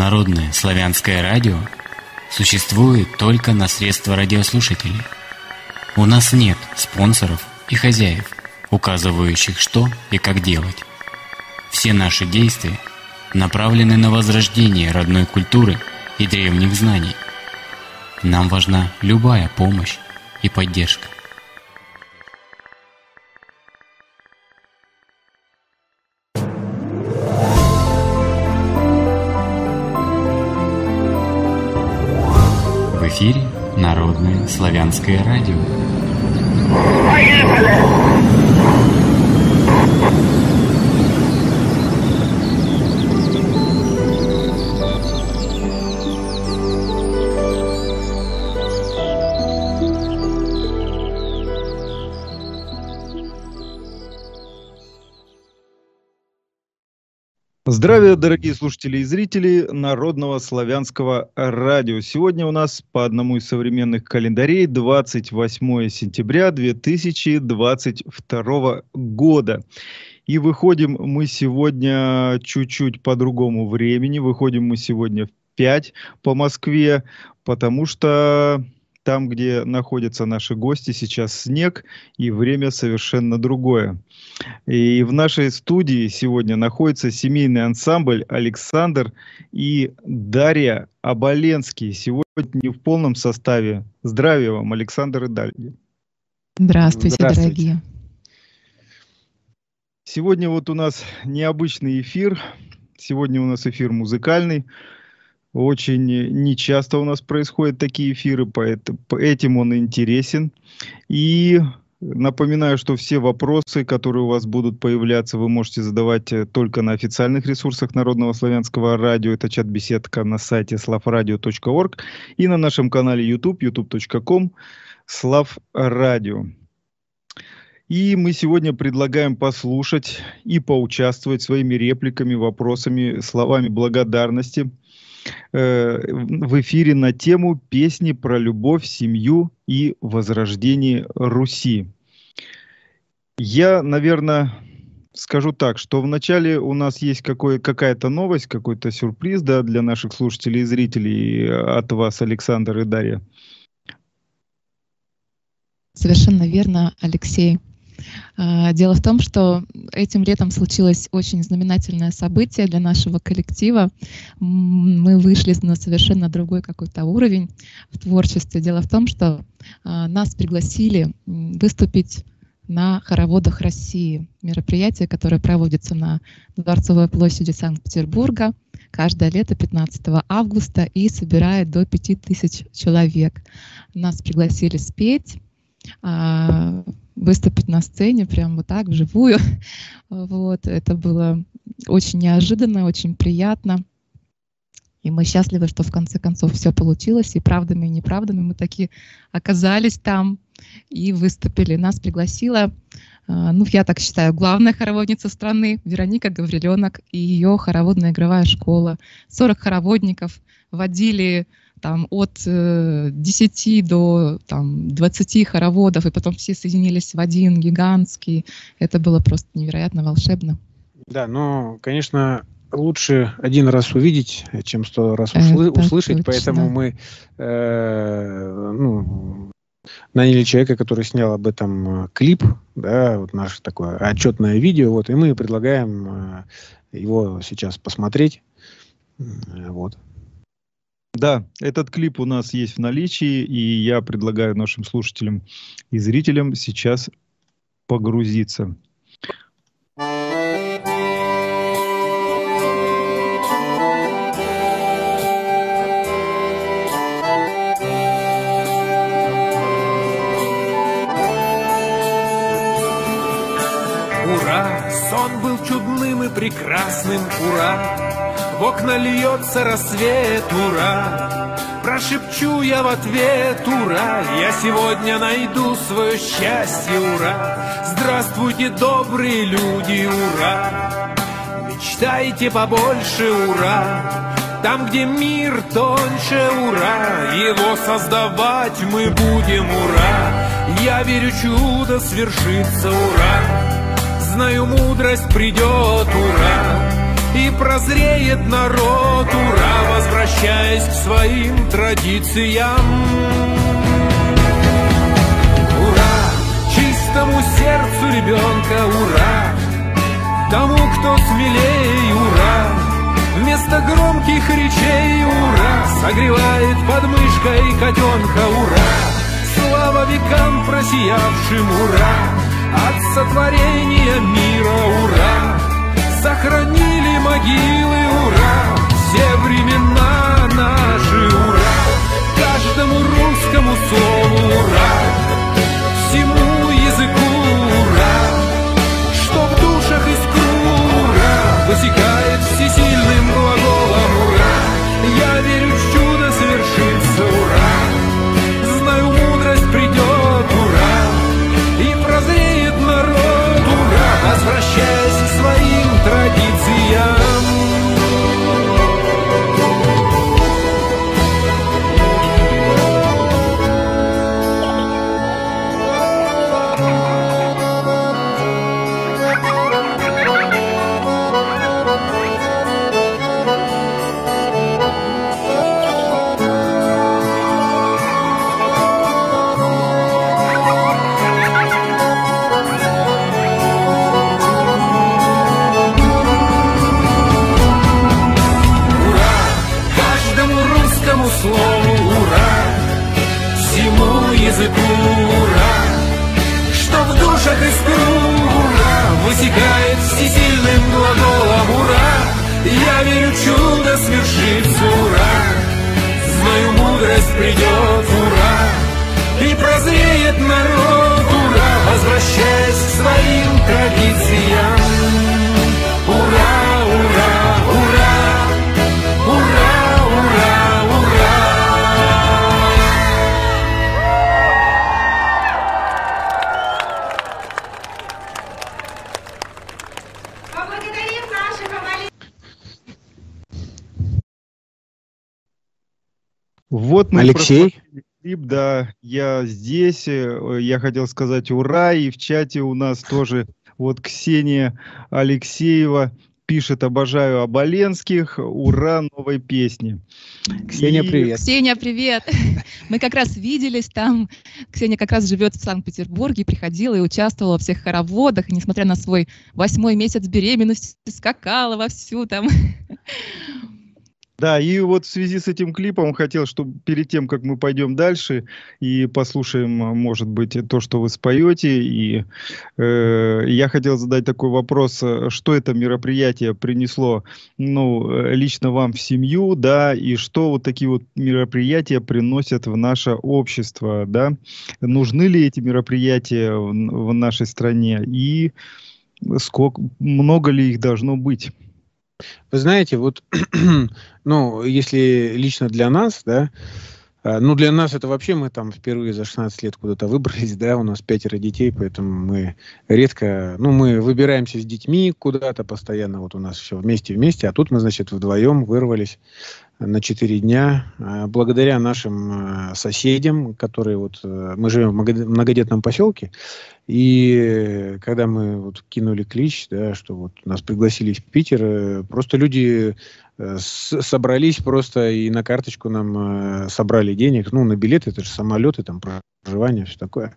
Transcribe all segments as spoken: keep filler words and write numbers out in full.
Народное славянское радио существует только на средства радиослушателей. У нас нет спонсоров и хозяев, указывающих, что и как делать. Все наши действия направлены на возрождение родной культуры и древних знаний. Нам важна любая помощь и поддержка. В эфире Народное славянское радио. Здравия, дорогие слушатели и зрители Народного славянского радио. Сегодня у нас по одному из современных календарей двадцать восьмое сентября две тысячи двадцать второго года. И выходим мы сегодня чуть-чуть по другому времени. Выходим мы сегодня в пять по Москве, потому что там, где находятся наши гости, сейчас снег, и время совершенно другое. И в нашей студии сегодня находится семейный ансамбль «Александр» и Дарья Оболенский. Сегодня не в полном составе. Здравия вам, Александр и Дарья. Здравствуйте, Здравствуйте, дорогие. Сегодня вот у нас необычный эфир. Сегодня у нас эфир музыкальный. Очень нечасто у нас происходят такие эфиры, поэтому этим он интересен. И напоминаю, что все вопросы, которые у вас будут появляться, вы можете задавать только на официальных ресурсах Народного славянского радио. Это чат-беседка на сайте славрадио точка орг и на нашем канале YouTube, ютуб точка ком слав радио. И мы сегодня предлагаем послушать и поучаствовать своими репликами, вопросами, словами благодарности в эфире на тему «Песни про любовь, семью и возрождение Руси». Я, наверное, скажу так, что вначале у нас есть какой, какая-то новость, какой-то сюрприз, да, для наших слушателей и зрителей от вас, Александр и Дарья. Совершенно верно, Алексей. Дело в том, что этим летом случилось очень знаменательное событие для нашего коллектива. Мы вышли на совершенно другой какой-то уровень в творчестве. Дело в том, что нас пригласили выступить на хороводах России. Мероприятие, которое проводится на Дворцовой площади Санкт-Петербурга каждое лето пятнадцатого августа и собирает до пяти тысяч человек. Нас пригласили спеть, выступить на сцене, прям вот так, вживую. Вот. Это было очень неожиданно, очень приятно. И мы счастливы, что в конце концов все получилось. И правдами, и неправдами мы таки оказались там и выступили. Нас пригласила, ну, я так считаю, главная хороводница страны Вероника Гавриленок и ее хороводная игровая школа. сорок хороводников водили там от э, десяти до там, двадцати хороводов, и потом все соединились в один гигантский. Это было просто невероятно волшебно. Да, но, конечно, лучше один раз увидеть, чем сто раз услы- услышать, точно. Поэтому мы э, ну, наняли человека, который снял об этом клип, да, вот наше такое отчетное видео, вот, и мы предлагаем э, его сейчас посмотреть. Вот. Да, этот клип у нас есть в наличии, и я предлагаю нашим слушателям и зрителям сейчас погрузиться. Ура! Сон был чудным и прекрасным, ура! В окна льется рассвет, ура! Прошепчу я в ответ, ура! Я сегодня найду свое счастье, ура! Здравствуйте, добрые люди, ура! Мечтайте побольше, ура! Там, где мир тоньше, ура! Его создавать мы будем, ура! Я верю, чудо свершится, ура! Знаю, мудрость придет, ура! и прозреет народ, ура, возвращаясь к своим традициям. Ура, чистому сердцу ребенка, ура, тому, кто смелее, ура, вместо громких речей, ура, согревает подмышкой котенка, ура, слава векам просиявшим, ура, от сотворения мира, ура, сохранили могилы, ура, все времена наши, ура, каждому русскому слову, ура, всему языку, ура, что в душах искру, ура, высекает всесильным глаголом, ура, я верю, чудо совершится, ура, знаю, мудрость придет, ура, и прозреет народ, ура, возвращаясь к своим традициям. Высекает всесильным глаголом, ура, я верю, чудо свершится, ура, знаю, мудрость придет, ура, и прозреет народ, ура, возвращаясь к своим традициям. Ура, ура, ура, ура, ура, ура. Вот мы Алексей. Клип, да, я здесь, я хотел сказать ура, и в чате у нас тоже вот Ксения Алексеева пишет: обожаю Оболенских, ура новой песни. Ксения, и... привет. Ксения, привет. Мы как раз виделись там. Ксения как раз живет в Санкт-Петербурге, приходила и участвовала во всех хороводах, и несмотря на свой восьмой месяц беременности, скакала вовсю там. Да, и вот в связи с этим клипом хотел, чтобы перед тем, как мы пойдем дальше и послушаем, может быть, то, что вы споете, и э, я хотел задать такой вопрос: что это мероприятие принесло, ну, лично вам в семью, да, и что вот такие вот мероприятия приносят в наше общество, да, нужны ли эти мероприятия в, в нашей стране, и сколько, много ли их должно быть? Вы знаете, вот, ну, если лично для нас, да, ну, для нас это вообще мы там впервые за шестнадцать лет куда-то выбрались, да, у нас пятеро детей, поэтому мы редко, ну, мы выбираемся с детьми куда-то постоянно, вот у нас все вместе-вместе, а тут мы, значит, вдвоем вырвались на четыре дня, благодаря нашим соседям, которые вот, мы живем в многодетном поселке, и когда мы вот кинули клич, да, что вот нас пригласили в Питер, просто люди собрались просто и на карточку нам собрали денег, ну, на билеты, это же самолеты, там, проживание, все такое.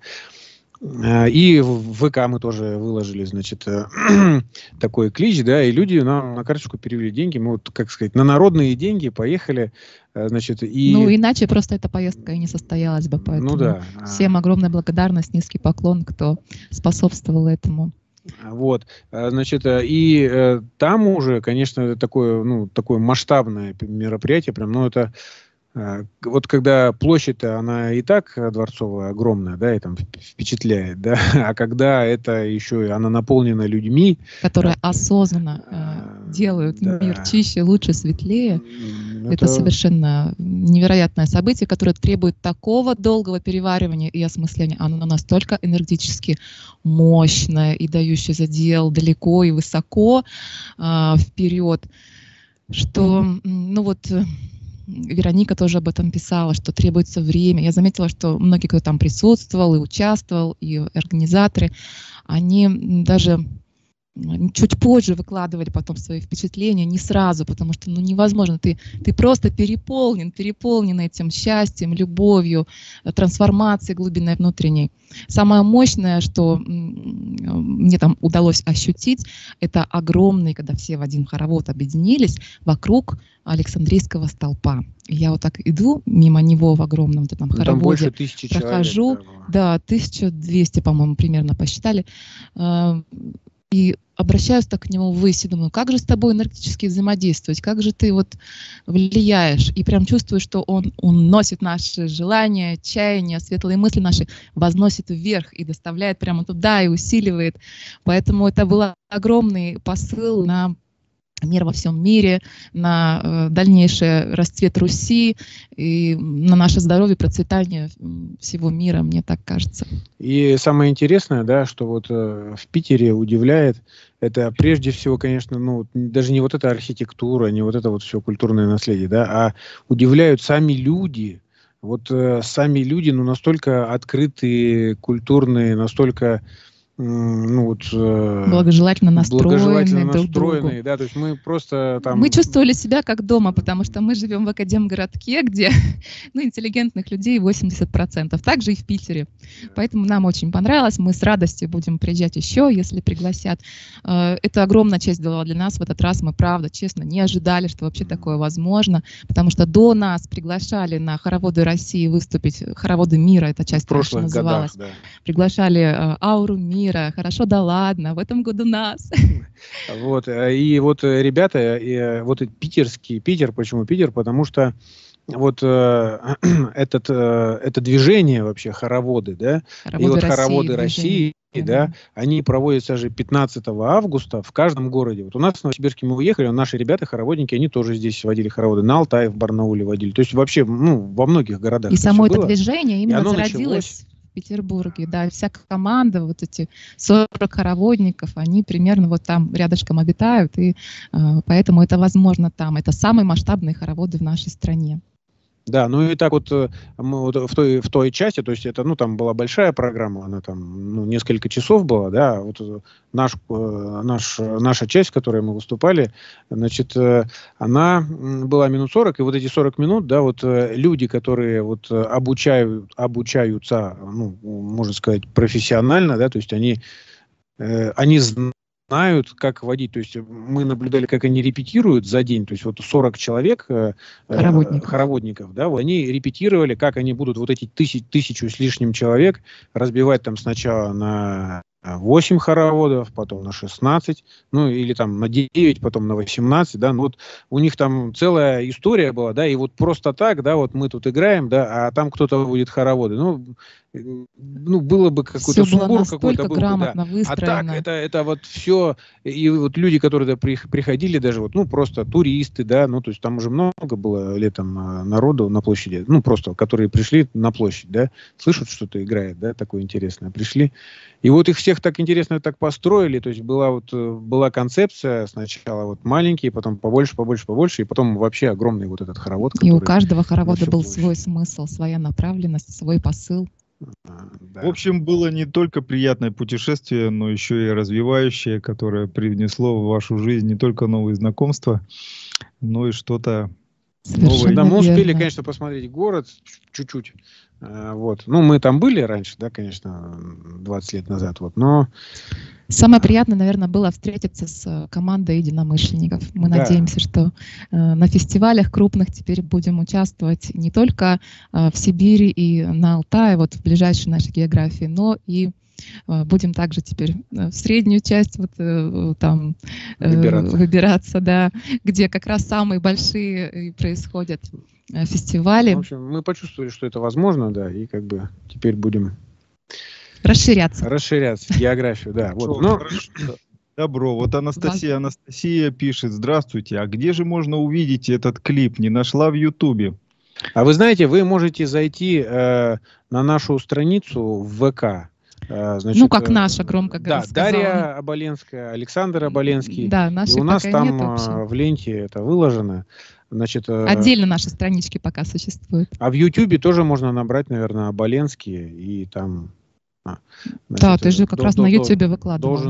И в ВК мы тоже выложили, значит, такой клич, да, и люди нам на карточку перевели деньги, мы вот, как сказать, на народные деньги поехали, значит, и... Ну, иначе просто эта поездка и не состоялась бы, поэтому ну, да. Всем огромная благодарность, низкий поклон, кто способствовал этому. Вот, значит, и э, там уже, конечно, такое, ну, такое масштабное мероприятие, прям, ну, это э, вот когда площадь-то, она и так дворцовая, огромная, да, и там впечатляет, да, а когда это еще, она наполнена людьми. Которые осознанно э, делают да. мир чище, лучше, светлее. Это... это совершенно невероятное событие, которое требует такого долгого переваривания и осмысления. Оно настолько энергетически мощное и дающее задел далеко и высоко э, вперед, что, ну вот, Вероника тоже об этом писала, что требуется время. Я заметила, что многие, кто там присутствовал и участвовал, и организаторы, они даже чуть позже выкладывали потом свои впечатления, не сразу, потому что ну, невозможно. Ты, ты просто переполнен, переполнен этим счастьем, любовью, трансформацией глубинной внутренней. Самое мощное, что мне там удалось ощутить, это огромный, когда все в один хоровод объединились вокруг Александрийского столпа. Я вот так иду мимо него в огромном вот этом хороводе, там больше тысячи прохожу, человек, да, тысяча двести, по-моему, примерно посчитали, и обращаюсь так к нему ввысь и думаю, как же с тобой энергетически взаимодействовать, как же ты вот влияешь, и прям чувствую, что он, он носит наши желания, чаяния, светлые мысли наши, возносит вверх и доставляет прямо туда и усиливает. Поэтому это был огромный посыл на мир во всем мире, на э, дальнейший расцвет Руси и на наше здоровье, процветание всего мира, мне так кажется. И самое интересное, да, что вот э, в Питере удивляет, это прежде всего, конечно, ну, даже не вот эта архитектура, не вот это вот все культурное наследие, да, а удивляют сами люди. Вот э, сами люди, ну, настолько открытые, культурные, настолько ну, вот, благожелательно настроенные, благожелательно друг настроенные, другу. Да, то есть мы просто там... Мы чувствовали себя как дома, потому что мы живем в Академгородке, где ну, интеллигентных людей восемьдесят процентов, также и в Питере. Поэтому нам очень понравилось, мы с радостью будем приезжать еще, если пригласят. Это огромная честь была для нас в этот раз, мы, правда, честно, не ожидали, что вообще такое возможно, потому что до нас приглашали на хороводы России выступить, хороводы мира, эта часть раньше называлась, годах, да. Приглашали Ауру мира, хорошо, да ладно, в этом году нас. Вот, и вот ребята, и вот питерский, Питер, почему Питер? Потому что вот э, этот, э, это движение вообще, хороводы, да, хороводы и вот России, хороводы России, да, они проводятся же пятнадцатого августа в каждом городе. Вот у нас в Новосибирске мы уехали, наши ребята, хороводники, они тоже здесь водили хороводы, на Алтае, в Барнауле водили, то есть вообще, ну, во многих городах. И само это было. движение именно зародилось в Петербурге, да, вся команда, вот эти сорок хороводников, они примерно вот там рядышком обитают, и э, поэтому это возможно там. Это самые масштабные хороводы в нашей стране. Да, ну и так вот, мы вот в, той, в той части, то есть это, ну, там была большая программа, она там, ну, несколько часов была, да, вот наш, наш, наша часть, в которой мы выступали, значит, она была минут сорок, и вот эти сорок минут, да, вот люди, которые вот обучают, обучаются, ну, можно сказать, профессионально, да, то есть они, они знают, знают, как водить. То есть мы наблюдали, как они репетируют за день. То есть вот сорок человек, хороводников, э, хороводников да, вот они репетировали, как они будут вот эти тысяч, тысячу с лишним человек разбивать там сначала на восемь хороводов, потом на шестнадцать, ну или там на девять, потом на восемнадцать, да, ну вот у них там целая история была, да, и вот просто так, да, вот мы тут играем, да, а там кто-то будет хороводы, ну, ну было бы какой-то сумбур какой-то был, да. А так это, это вот все, и вот люди, которые да, приходили даже вот, ну просто туристы, да, ну то есть там уже много было летом народу на площади, ну просто, которые пришли на площадь, да, слышат, что-то играет, да, такое интересное, пришли, и вот их всех так интересно так построили, то есть была вот была концепция сначала вот маленькие, потом побольше, побольше, побольше, и потом вообще огромный вот этот хоровод. И у каждого хоровода был площадь. Свой смысл, своя направленность, свой посыл. Да. В общем, было не только приятное путешествие, но еще и развивающее, которое привнесло в вашу жизнь не только новые знакомства, но и что-то новое. Да, мы успели, конечно, посмотреть город чуть-чуть. Вот. Ну, мы там были раньше, да, конечно, двадцать лет назад, вот, но... Самое приятное, наверное, было встретиться с командой единомышленников. Мы да. надеемся, что э, на фестивалях крупных теперь будем участвовать не только э, в Сибири и на Алтае, вот в ближайшей нашей географии, но и э, будем также теперь в среднюю часть вот, э, там, э, выбираться. выбираться, да, где как раз самые большие происходят э, фестивали. В общем, мы почувствовали, что это возможно, да, и как бы теперь будем... Расширяться. Расширяться, географию, да. Вот. Но... Добро. Вот Анастасия, Анастасия пишет: здравствуйте, а где же можно увидеть этот клип? Не нашла в Ютубе. А вы знаете, вы можете зайти э, на нашу страницу в ВК. Э, значит, ну, как наша, громко да, сказала. Дарья Оболенская, Александр Оболенский. Да, наши и у нас там нет в ленте это выложено. Значит, отдельно наши странички пока существуют. А в Ютубе тоже можно набрать, наверное, Оболенские, и там... Значит, да, ты же как до, раз до, на Ютубе выкладывал. Должен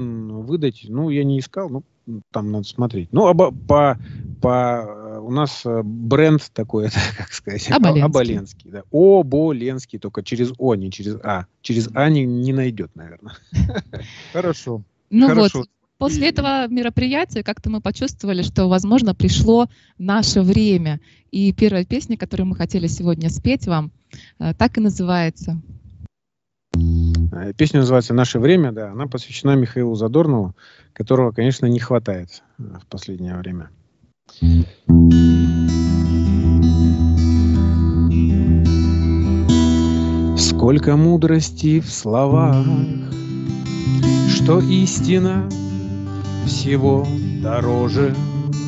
выдать, ну, я не искал, ну, там надо смотреть. Ну, оба, по, по, у нас бренд такой, это, как сказать, Оболенский. Оболенский, да. Оболенский, только через О, не через А. Через А не, не найдет, наверное. Хорошо. Ну Хорошо. вот, после этого мероприятия как-то мы почувствовали, что, возможно, пришло наше время. И первая песня, которую мы хотели сегодня спеть вам, так и называется. Песня называется «Наше время», да, она посвящена Михаилу Задорнову, которого, конечно, не хватает в последнее время. Сколько мудрости в словах, что истина всего дороже.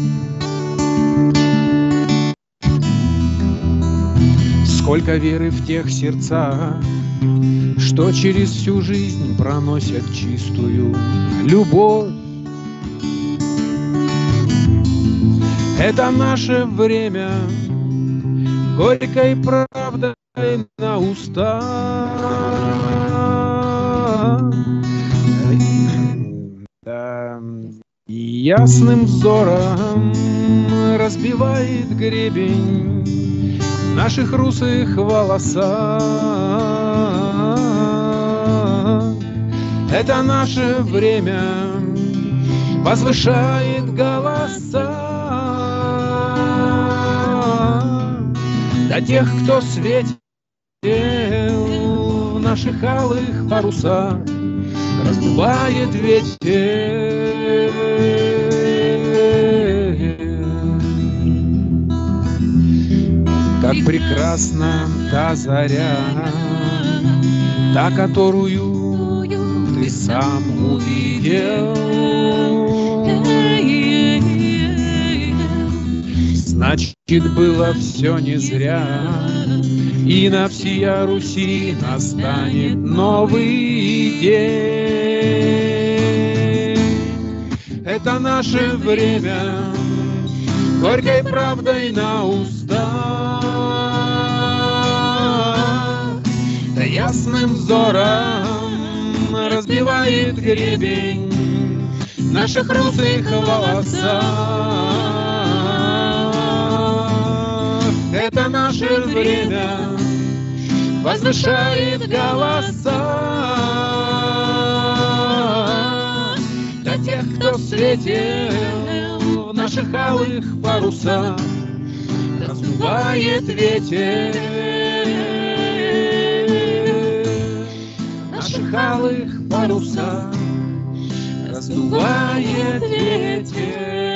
Сколько веры в тех сердцах, что через всю жизнь проносят чистую любовь. Это наше время, горькой правдой на устах. Да, ясным взором разбивает гребень наших русых волосах. Это наше время возвышает голоса до тех, кто светил в наших алых парусах, раздувает ветер. Как прекрасна та заря, та, которую ты сам увидел. Значит, было все не зря, и на всея Руси настанет новый день. Это наше время, горькой правдой на устах, да ясным взором разбивает гребень наших русых волосах. Это наше время возвышает голоса для тех, кто светил в наших алых парусах, раздувает ветер наших алых парусах, раздувает ветер.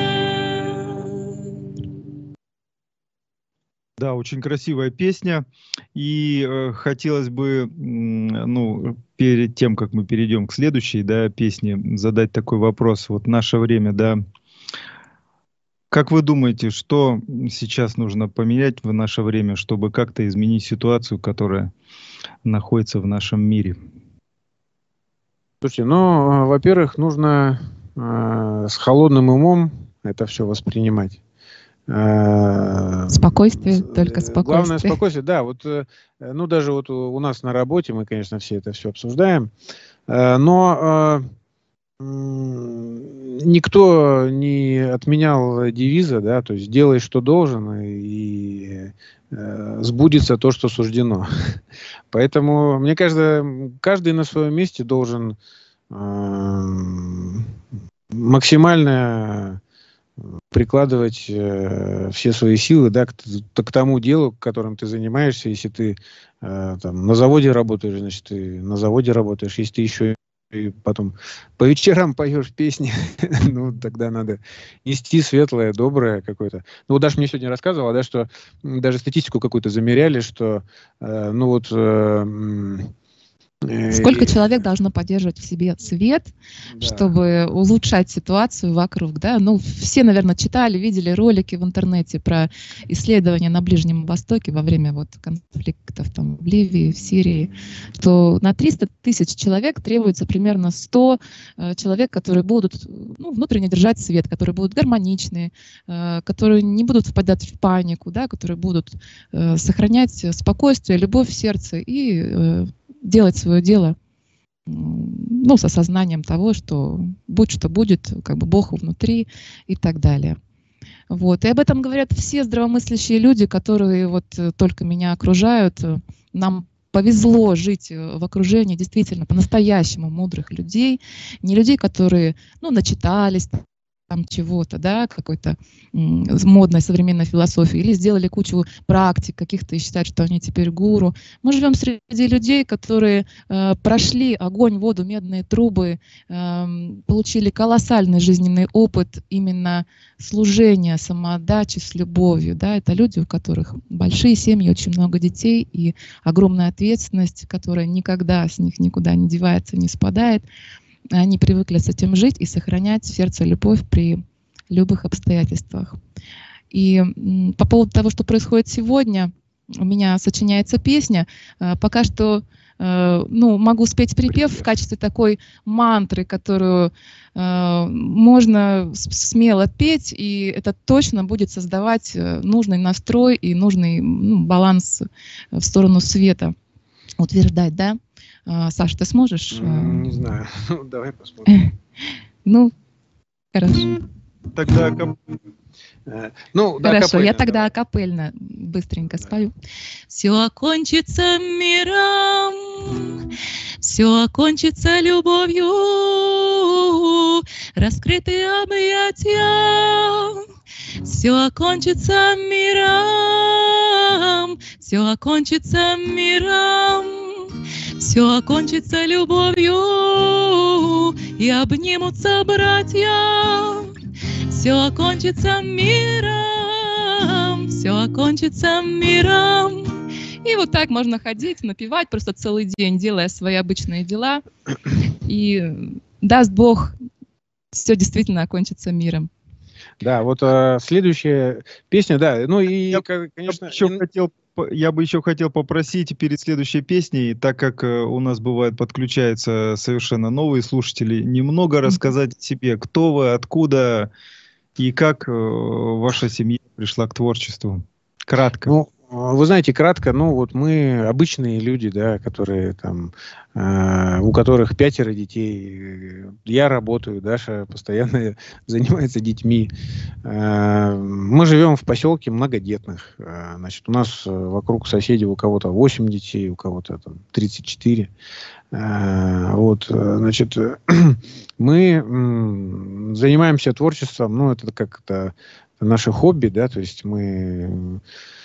Да, очень красивая песня. И э, хотелось бы, ну, перед тем, как мы перейдем к следующей, да, песне, задать такой вопрос. Вот наше время, да. Как вы думаете, что сейчас нужно поменять в наше время, чтобы как-то изменить ситуацию, которая находится в нашем мире? Слушайте, ну, во-первых, нужно э, с холодным умом это все воспринимать. Спокойствие, только спокойствие. Главное спокойствие, да. Вот, ну, даже вот у нас на работе мы, конечно, все это все обсуждаем, но никто не отменял девиза, да, то есть делай, что должен, и сбудется то, что суждено. Поэтому, мне кажется, каждый на своем месте должен максимально прикладывать э, все свои силы, да, к, к тому делу, которым ты занимаешься. Если ты э, там, на заводе работаешь, значит, ты на заводе работаешь. Если ты еще и потом по вечерам поешь песни, ну, тогда надо нести светлое, доброе какое-то. Ну, вот Даша мне сегодня рассказывала, да, что даже статистику какую-то замеряли, что, э, ну, вот... Э, Сколько человек должно поддерживать в себе свет, да, чтобы улучшать ситуацию вокруг, да? Ну, все, наверное, читали, видели ролики в интернете про исследования на Ближнем Востоке во время вот конфликтов там в Ливии, в Сирии, что на триста тысяч человек требуется примерно сто э, человек, которые будут, ну, внутренне держать свет, которые будут гармоничные, э, которые не будут впадать в панику, да, которые будут э, сохранять спокойствие, любовь в сердце и э, делать свое дело ну, с осознанием того, что будь что будет, как бы Бог внутри и так далее. Вот. И об этом говорят все здравомыслящие люди, которые вот только меня окружают. Нам повезло жить в окружении действительно по-настоящему мудрых людей, не людей, которые, ну, начитались там чего-то, да, какой-то модной современной философии, или сделали кучу практик каких-то и считают, что они теперь гуру. Мы живем среди людей, которые э, прошли огонь, воду, медные трубы, э, получили колоссальный жизненный опыт именно служения, самоотдачи с любовью. Да. Это люди, у которых большие семьи, очень много детей и огромная ответственность, которая никогда с них никуда не девается, не спадает. Они привыкли с этим жить и сохранять в сердце любовь при любых обстоятельствах. И по поводу того, что происходит сегодня, у меня сочиняется песня. Пока что ну, могу спеть припев в качестве такой мантры, которую можно смело петь, и это точно будет создавать нужный настрой и нужный, ну, баланс в сторону света утверждать, да? Саша, ты сможешь? Не знаю. Давай посмотрим. Ну, хорошо. Тогда акап... ну, да, хорошо, я тогда да. акапельно быстренько спою. Все окончится миром, все окончится любовью, раскрытые объятия. Все окончится миром, все окончится миром. Все окончится любовью, и обнимутся братья. Все окончится миром, все окончится миром. И вот так можно ходить, напевать просто целый день, делая свои обычные дела. И даст Бог, все действительно окончится миром. Да, вот а, следующая песня, да, ну и, я, конечно... Я еще хотел... Я бы еще хотел попросить перед следующей песней, так как э, у нас бывает подключаются совершенно новые слушатели, немного рассказать о себе, кто вы, откуда и как э, ваша семья пришла к творчеству. Кратко. Ну, вы знаете, кратко, ну вот мы обычные люди, да, которые там, э, у которых пятеро детей. Я работаю, Даша постоянно занимается детьми. Э, мы живем в поселке многодетных. Э, значит, у нас вокруг соседей у кого-то восемь детей, у кого-то там тридцать четыре. Э, вот, значит, мы м, занимаемся творчеством, ну это как-то наше хобби, да, то есть мы...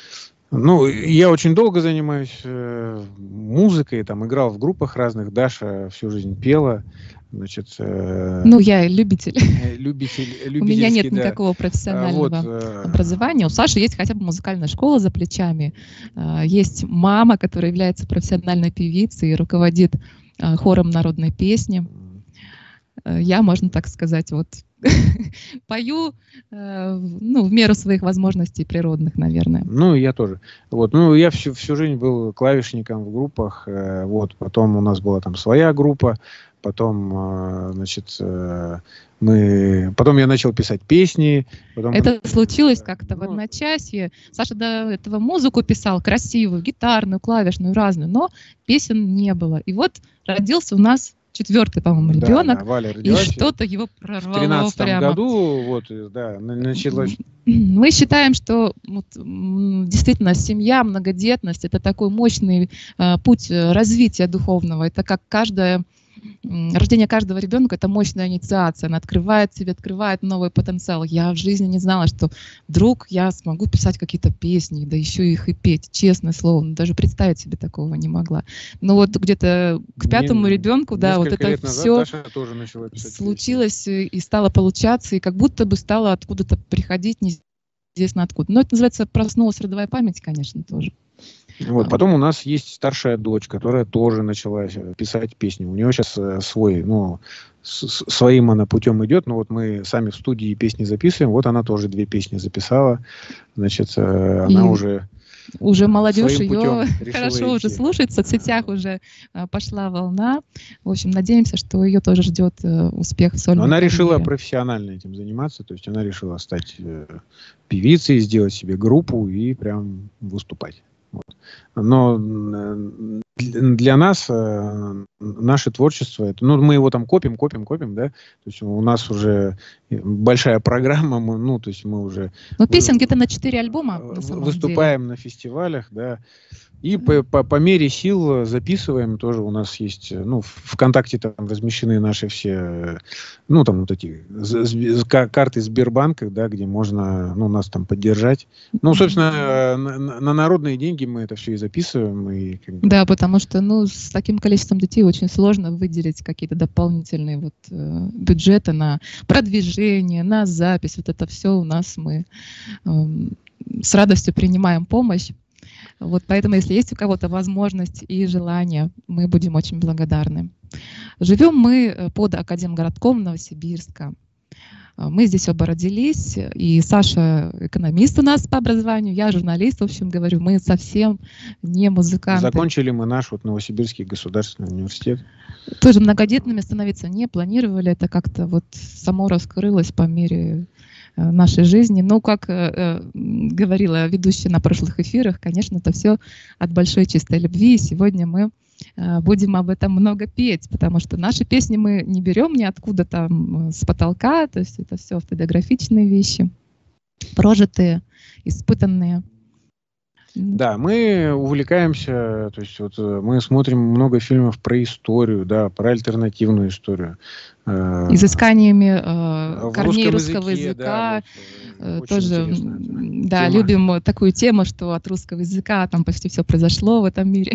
Ну, я очень долго занимаюсь э, музыкой, там, играл в группах разных, Даша всю жизнь пела, значит... Э, ну, я любитель. Э, любитель У меня нет да. никакого профессионального вот, э, образования. У Саши есть хотя бы музыкальная школа за плечами. Э, есть мама, которая является профессиональной певицей и руководит э, хором народной песни. Э, я, можно так сказать, вот... Пою, э, ну, в меру своих возможностей природных, наверное. Ну, я тоже. Вот, ну, я всю, всю жизнь был клавишником в группах, э, вот, потом у нас была там своя группа, потом, э, значит, э, мы, потом я начал писать песни. Потом... Это случилось как-то ну... в одночасье. Саша до этого музыку писал, красивую, гитарную, клавишную, разную, но песен не было. И вот родился у нас четвертый, по-моему, ребенок, да, да, Валя и что-то его прорвало. В тринадцатом прямо. году вот, да, началось. Мы считаем, что вот, действительно семья, многодетность — это такой мощный э, путь развития духовного. Это как каждая рождение каждого ребенка — это мощная инициация. Она открывает себе, открывает новый потенциал. Я в жизни не знала, что вдруг я смогу писать какие-то песни, да еще их и петь, честное слово. Даже представить себе такого не могла. Но вот где-то к пятому Мне ребенку, да, вот это все случилось песни. И стало получаться, и как будто бы стало откуда-то приходить, неизвестно откуда. Но это называется проснулась родовая память, конечно, тоже. Вот, потом у нас есть старшая дочь, которая тоже начала писать песни. У нее сейчас свой, ну, с, своим она путем идет, но вот мы сами в студии песни записываем. Вот она тоже две песни записала. Значит, она И уже... Уже молодежь ее хорошо идти. Уже слушает, в соцсетях уже а, пошла волна. В общем, надеемся, что ее тоже ждет а, успех в сольной Она карьере. решила профессионально этим заниматься, то есть она решила стать э, певицей, сделать себе группу и прям выступать. Вот. Но э, для нас э, наше творчество, это, ну, мы его там копим, копим, копим, да, то есть у нас уже большая программа, мы, ну, то есть мы уже... Ну, песен где-то на четыре альбома, на самом выступаем деле. на фестивалях, да, и по, по, по мере сил записываем тоже. У нас есть, ну, в ВКонтакте там размещены наши все, ну, там вот эти карты Сбербанка, да, где можно, ну, нас там поддержать. Ну, собственно, на, на народные деньги мы это все и записываем. И, как бы... Да, потому что, ну, с таким количеством детей очень сложно выделить какие-то дополнительные вот э, бюджеты на продвижение, на запись. Вот это все у нас мы э, с радостью принимаем помощь. Вот поэтому, если есть у кого-то возможность и желание, мы будем очень благодарны. Живем мы под Академгородком Новосибирска. Мы здесь оба родились, и Саша экономист у нас по образованию, я журналист, в общем говорю, мы совсем не музыканты. Закончили мы наш вот Новосибирский государственный университет. Тоже многодетными становиться не планировали, это как-то вот само раскрылось по мере нашей жизни. Но, как э, говорила ведущая на прошлых эфирах, конечно, это все от большой чистой любви. И сегодня мы э, будем об этом много петь, потому что наши песни мы не берем ниоткуда там с потолка, то есть это все автобиографичные вещи, прожитые, испытанные. Да, мы увлекаемся, то есть вот мы смотрим много фильмов про историю, да, про альтернативную историю. Изысканиями э, корней русского языке, языка. Да, вот, тоже, да, любим такую тему, что от русского языка там почти все произошло в этом мире.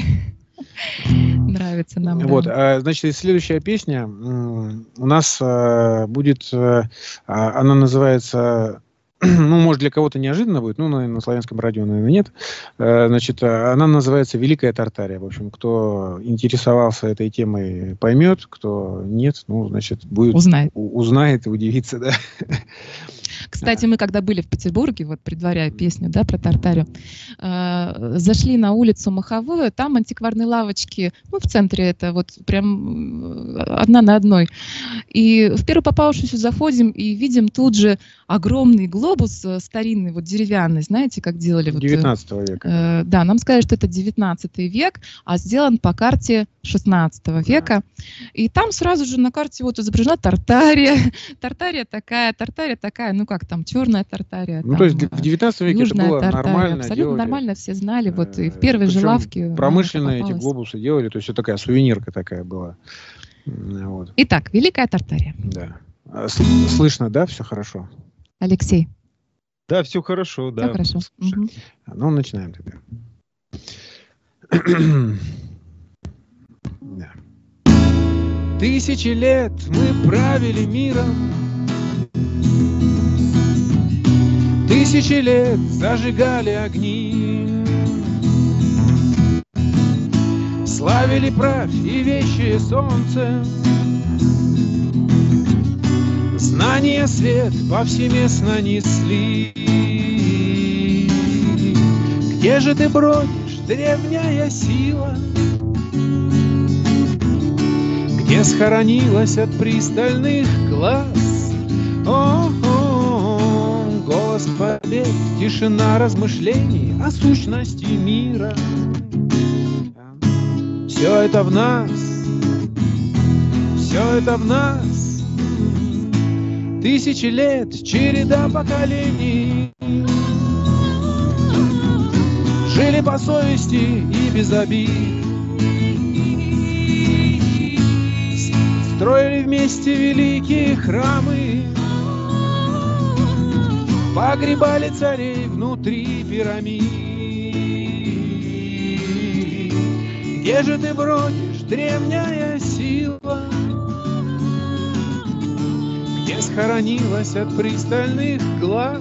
Нравится нам. Вот, да. Значит, следующая песня у нас будет, она называется... Ну, может, для кого-то неожиданно будет, ну, на, на славянском радио, наверное, нет. Значит, она называется «Великая Тартария». В общем, кто интересовался этой темой, поймет, кто нет, ну, значит, будет... Узнает. Узнает и удивится, да. Кстати, мы когда были в Петербурге, вот предваряя песню, да, про Тартарию, э, зашли на улицу Маховую, там антикварные лавочки, ну, в центре это вот прям одна на одной. И в первую попавшуюся заходим и видим тут же огромный глобус старинный, вот деревянный, знаете, как делали? девятнадцатого вот, века. Э, да, нам сказали, что это девятнадцатый век, а сделан по карте шестнадцатого века. И там сразу же на карте вот изображена Тартария. Тартария такая, Тартария такая, ну как там, черная Тартария. Ну, там, то есть в девятнадцатом веке это было Тартария. нормально. Абсолютно делали. Нормально, все знали. Вот и в первой же лавке. Промышленные эти глобусы делали, то есть это такая сувенирка такая была. Вот. Итак, Великая Тартария. Да. Слышно, да? Все хорошо? Алексей. Да, все хорошо, да. Все хорошо. Угу. Ну, начинаем тогда. Да. Тысячи лет мы правили миром, тысячи лет зажигали огни, славили правь и вещее солнце, знания свет повсеместно несли. Где же ты бродишь, древняя сила? Где схоронилась от пристальных глаз? О-о-о, голос побед, тишина размышлений о сущности мира. Все это в нас, все это в нас. Тысячи лет, череда поколений, жили по совести и без обид, строили вместе великие храмы, погребали царей внутри пирамид. Где же ты бродишь, древняя сила? Где схоронилась от пристальных глаз?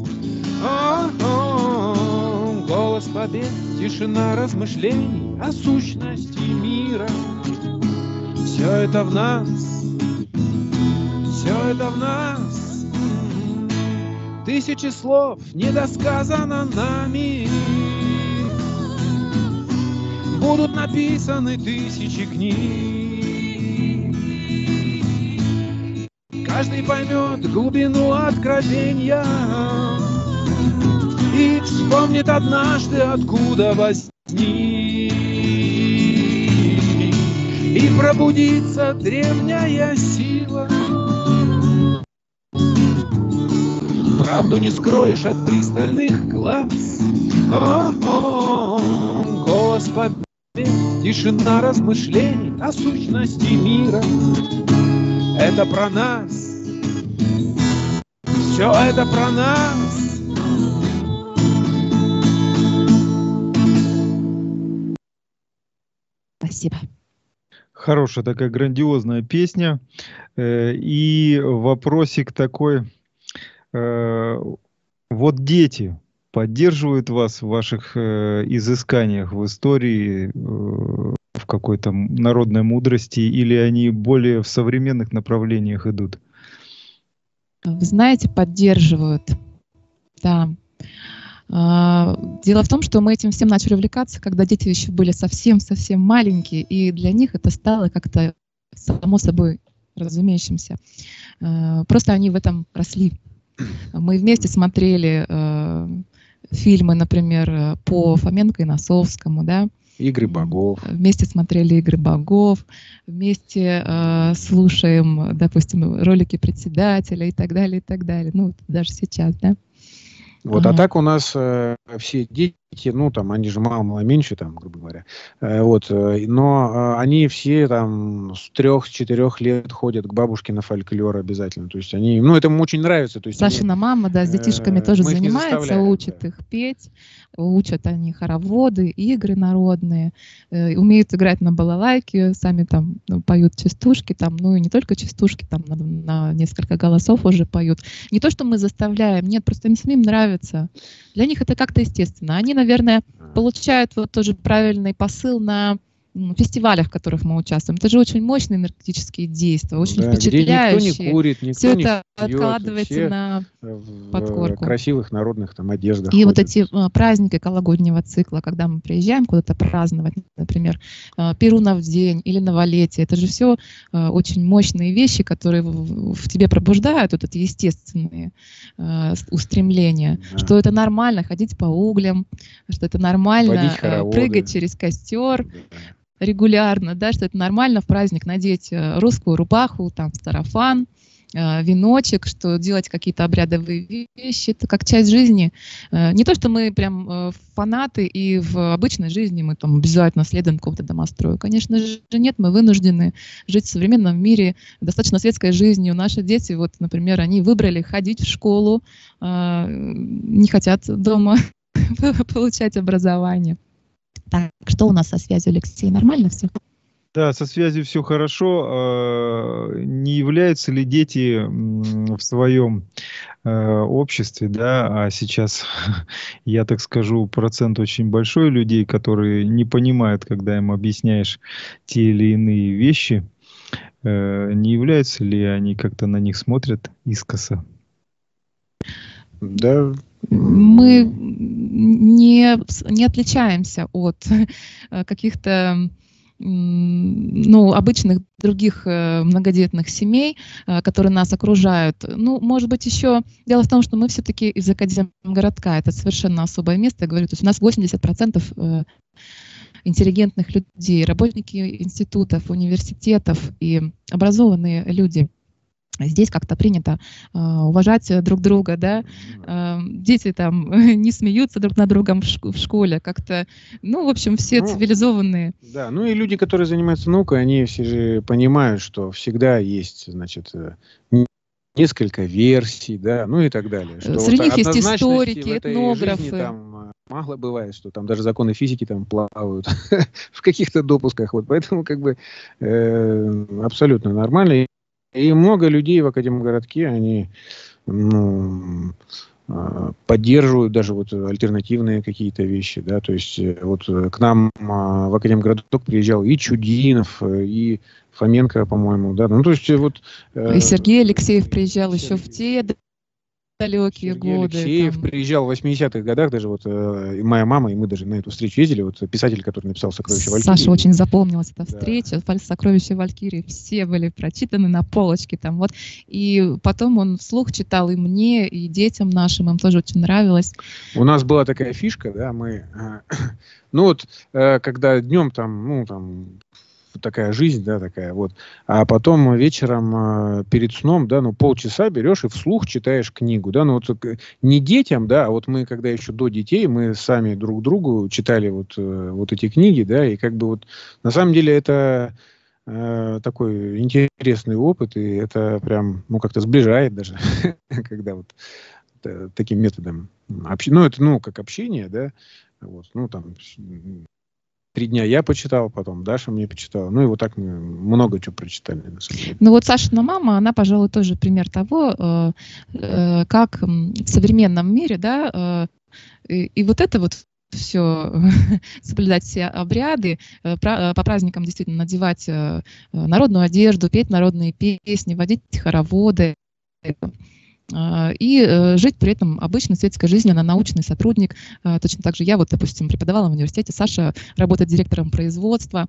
О-о-о, голос побед, тишина размышлений о сущности мира. Все это в нас, все это в нас. Тысячи слов недосказано нами, будут написаны тысячи книг. Каждый поймет глубину откровения и вспомнит однажды, откуда возник. и пробудится древняя сила. Правду не скроешь от пристальных глаз. О-о-о, голос побед, тишина размышлений о сущности мира. Это про нас, все это про нас. Спасибо. Хорошая такая грандиозная песня. И вопросик такой. Вот дети поддерживают вас в ваших изысканиях в истории, в какой-то народной мудрости, или они более в современных направлениях идут? Вы знаете, поддерживают. Да. Дело в том, что мы этим всем начали увлекаться, когда дети еще были совсем-совсем маленькие, и для них это стало как-то само собой разумеющимся. Просто они в этом росли. Мы вместе смотрели э, фильмы, например, по Фоменко и Носовскому, да? «Игры богов». Вместе смотрели «Игры богов», вместе э, слушаем, допустим, ролики председателя и так далее, и так далее. Ну, даже сейчас, да? Вот, ага. А так у нас э, все дети, ну, там, они же мало-мало меньше, там, грубо говоря, э, вот, э, но э, они все, там, с трех-четырех лет ходят к бабушке на фольклор обязательно, то есть они, ну, это им очень нравится. То есть Сашина они, мама, да, с детишками э, тоже занимается, учат да. их петь, учат они хороводы, игры народные, э, умеют играть на балалайке, сами там ну, поют частушки, там, ну, и не только частушки, там, на, на несколько голосов уже поют. Не то, что мы заставляем, нет, просто им самим нравится. Для них это как-то естественно. Они, наверное, получают вот тоже правильный посыл на фестивалях, в которых мы участвуем. Это же очень мощные энергетические действия, очень да, впечатляющие. Где никто не курит, никто все не это пьет, откладывается все на в подкорку. красивых народных там одеждах. И ходят. вот эти а, праздники экологоднего цикла, когда мы приезжаем куда-то праздновать, например, а, Перунов день или Новолетие, это же все а, очень мощные вещи, которые в, в тебе пробуждают вот эти естественные а, устремления, да. Что это нормально ходить по углям, что это нормально а, прыгать через костер. Да. Регулярно, да, что это нормально в праздник надеть русскую рубаху, там, сарафан, э, веночек, что делать какие-то обрядовые вещи, это как часть жизни. Э, не то, что мы прям э, фанаты, и в обычной жизни мы там обязательно следуем какому-то домострою. Конечно же нет, мы вынуждены жить в современном мире, достаточно светской жизнью. Наши дети, вот, например, они выбрали ходить в школу, э, не хотят дома получать образование. Так, что у нас со связью, Алексей? Нормально все? Да, со связью все хорошо. Не являются ли дети в своем обществе, да, а сейчас, я так скажу, процент очень большой людей, которые не понимают, когда им объясняешь те или иные вещи, не являются ли они как-то на них смотрят искоса? Да. Мы не, не отличаемся от каких-то ну, обычных других многодетных семей, которые нас окружают. Ну, может быть, еще дело в том, что мы все-таки из Академгородка, это совершенно особое место, я говорю, то есть у нас восемьдесят процентов интеллигентных людей, работники институтов, университетов и образованные люди. Здесь как-то принято э, уважать друг друга, да, э, дети там не смеются друг над другом в, шк- в школе, как-то, ну, в общем, все ну, цивилизованные. Да, ну и люди, которые занимаются наукой, они все же понимают, что всегда есть, значит, несколько версий, да, ну и так далее. Что Среди вот них есть историки, этнографы. Жизни, там, мало бывает, что там даже законы физики там плавают в каких-то допусках, вот, поэтому как бы э, абсолютно нормально. И много людей в Академгородке, они ну, поддерживают даже вот альтернативные какие-то вещи, да, то есть вот к нам в Академгородок приезжал и Чудинов, и Фоменко, по-моему, да, ну то есть вот... И Сергей Алексеев приезжал Сергей... еще в те далекие Сергей годы. Алексеев там. приезжал в восьмидесятых годах, даже вот э, и моя мама, и мы даже на эту встречу ездили, вот писатель, который написал «Сокровища Валькирии». Саша очень запомнилась эта встреча, да. «Сокровища Валькирии», все были прочитаны на полочке там, вот. И потом он вслух читал и мне, и детям нашим, им тоже очень нравилось. У нас была такая фишка, да, мы, э, ну вот, э, когда днем там, ну там, такая жизнь, да, такая вот. А потом вечером перед сном, да, ну, полчаса берешь и вслух читаешь книгу, да, ну, вот не детям, да, а вот мы, когда еще до детей, мы сами друг другу читали вот, вот эти книги, да, и как бы вот, на самом деле, это э, такой интересный опыт, и это прям, ну, как-то сближает даже, когда вот таким методом, ну, это, ну, как общение, да, вот, ну, там, три дня я почитал, потом Даша мне почитала. Ну и вот так мы много чего прочитали, на самом деле. Ну вот Сашина мама, она, пожалуй, тоже пример того, э, э, как в современном мире, да, э, и, и вот это вот все, соблюдать все обряды, э, про, по праздникам действительно надевать э, народную одежду, петь народные песни, водить хороводы, и э, жить при этом обычной светской жизнью. Она научный сотрудник. Э, точно так же я, вот, допустим, преподавала в университете, Саша работает директором производства.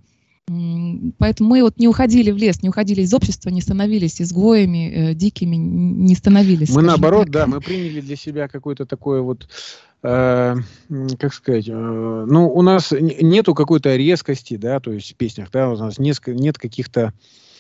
М, Поэтому мы вот не уходили в лес, не уходили из общества, не становились изгоями, э, дикими, не становились. Мы наоборот, так. Да, мы приняли для себя какое-то такое вот, э, как сказать, э, ну, у нас нету какой-то резкости, да, то есть в песнях, да, у нас нет, нет каких-то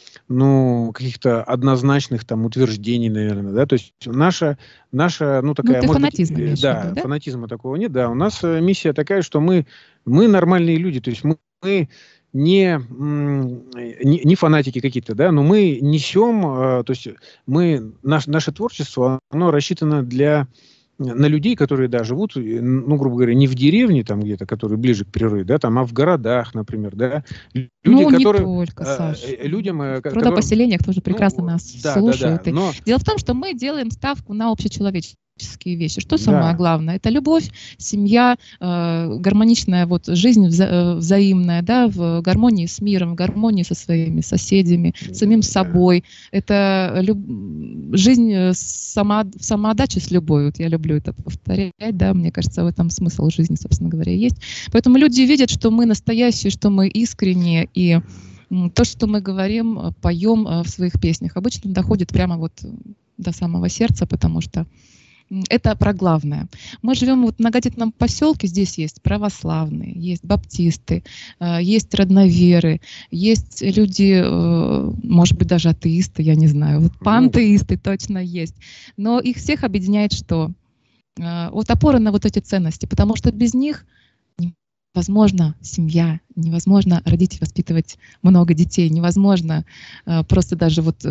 ну, каких-то однозначных там утверждений, наверное, да, то есть наша, наша, ну, такая... Ну, ты может фанатизма быть, имеешь в да, виду, да? фанатизма такого нет, да, у нас э, миссия такая, что мы, мы нормальные люди, то есть мы, мы не, м, не, не фанатики какие-то, да, но мы несем, э, то есть мы, наш, наше творчество, оно рассчитано для... на людей, которые, да, живут, ну, грубо говоря, не в деревне там где-то, которые ближе к природе, да, там, а в городах, например, да. Люди, ну, которые, не только, Саш. Э, людям, в которым, трудопоселениях тоже прекрасно ну, нас да, слушают. Да, да, но... Дело в том, что мы делаем ставку на общечеловеческие вещи. Что самое да. главное? Это любовь, семья, э, гармоничная вот жизнь вза э, взаимная, да, в гармонии с миром, в гармонии со своими соседями, Да. самим собой. Это люб... жизнь само... в самоотдаче с любовью. Вот я люблю это повторять, да, мне кажется, в этом смысл жизни, собственно говоря, есть. Поэтому люди видят, что мы настоящие, что мы искренние, и то, что мы говорим, поем в своих песнях, обычно доходит прямо вот до самого сердца, потому что это про главное. Мы живем вот в многодетном поселке, здесь есть православные, есть баптисты, есть родноверы, есть люди, может быть, даже атеисты, я не знаю, вот пантеисты точно есть. Но их всех объединяет что? Вот опора на вот эти ценности, потому что без них невозможно семья, невозможно родить и воспитывать много детей, невозможно просто даже вот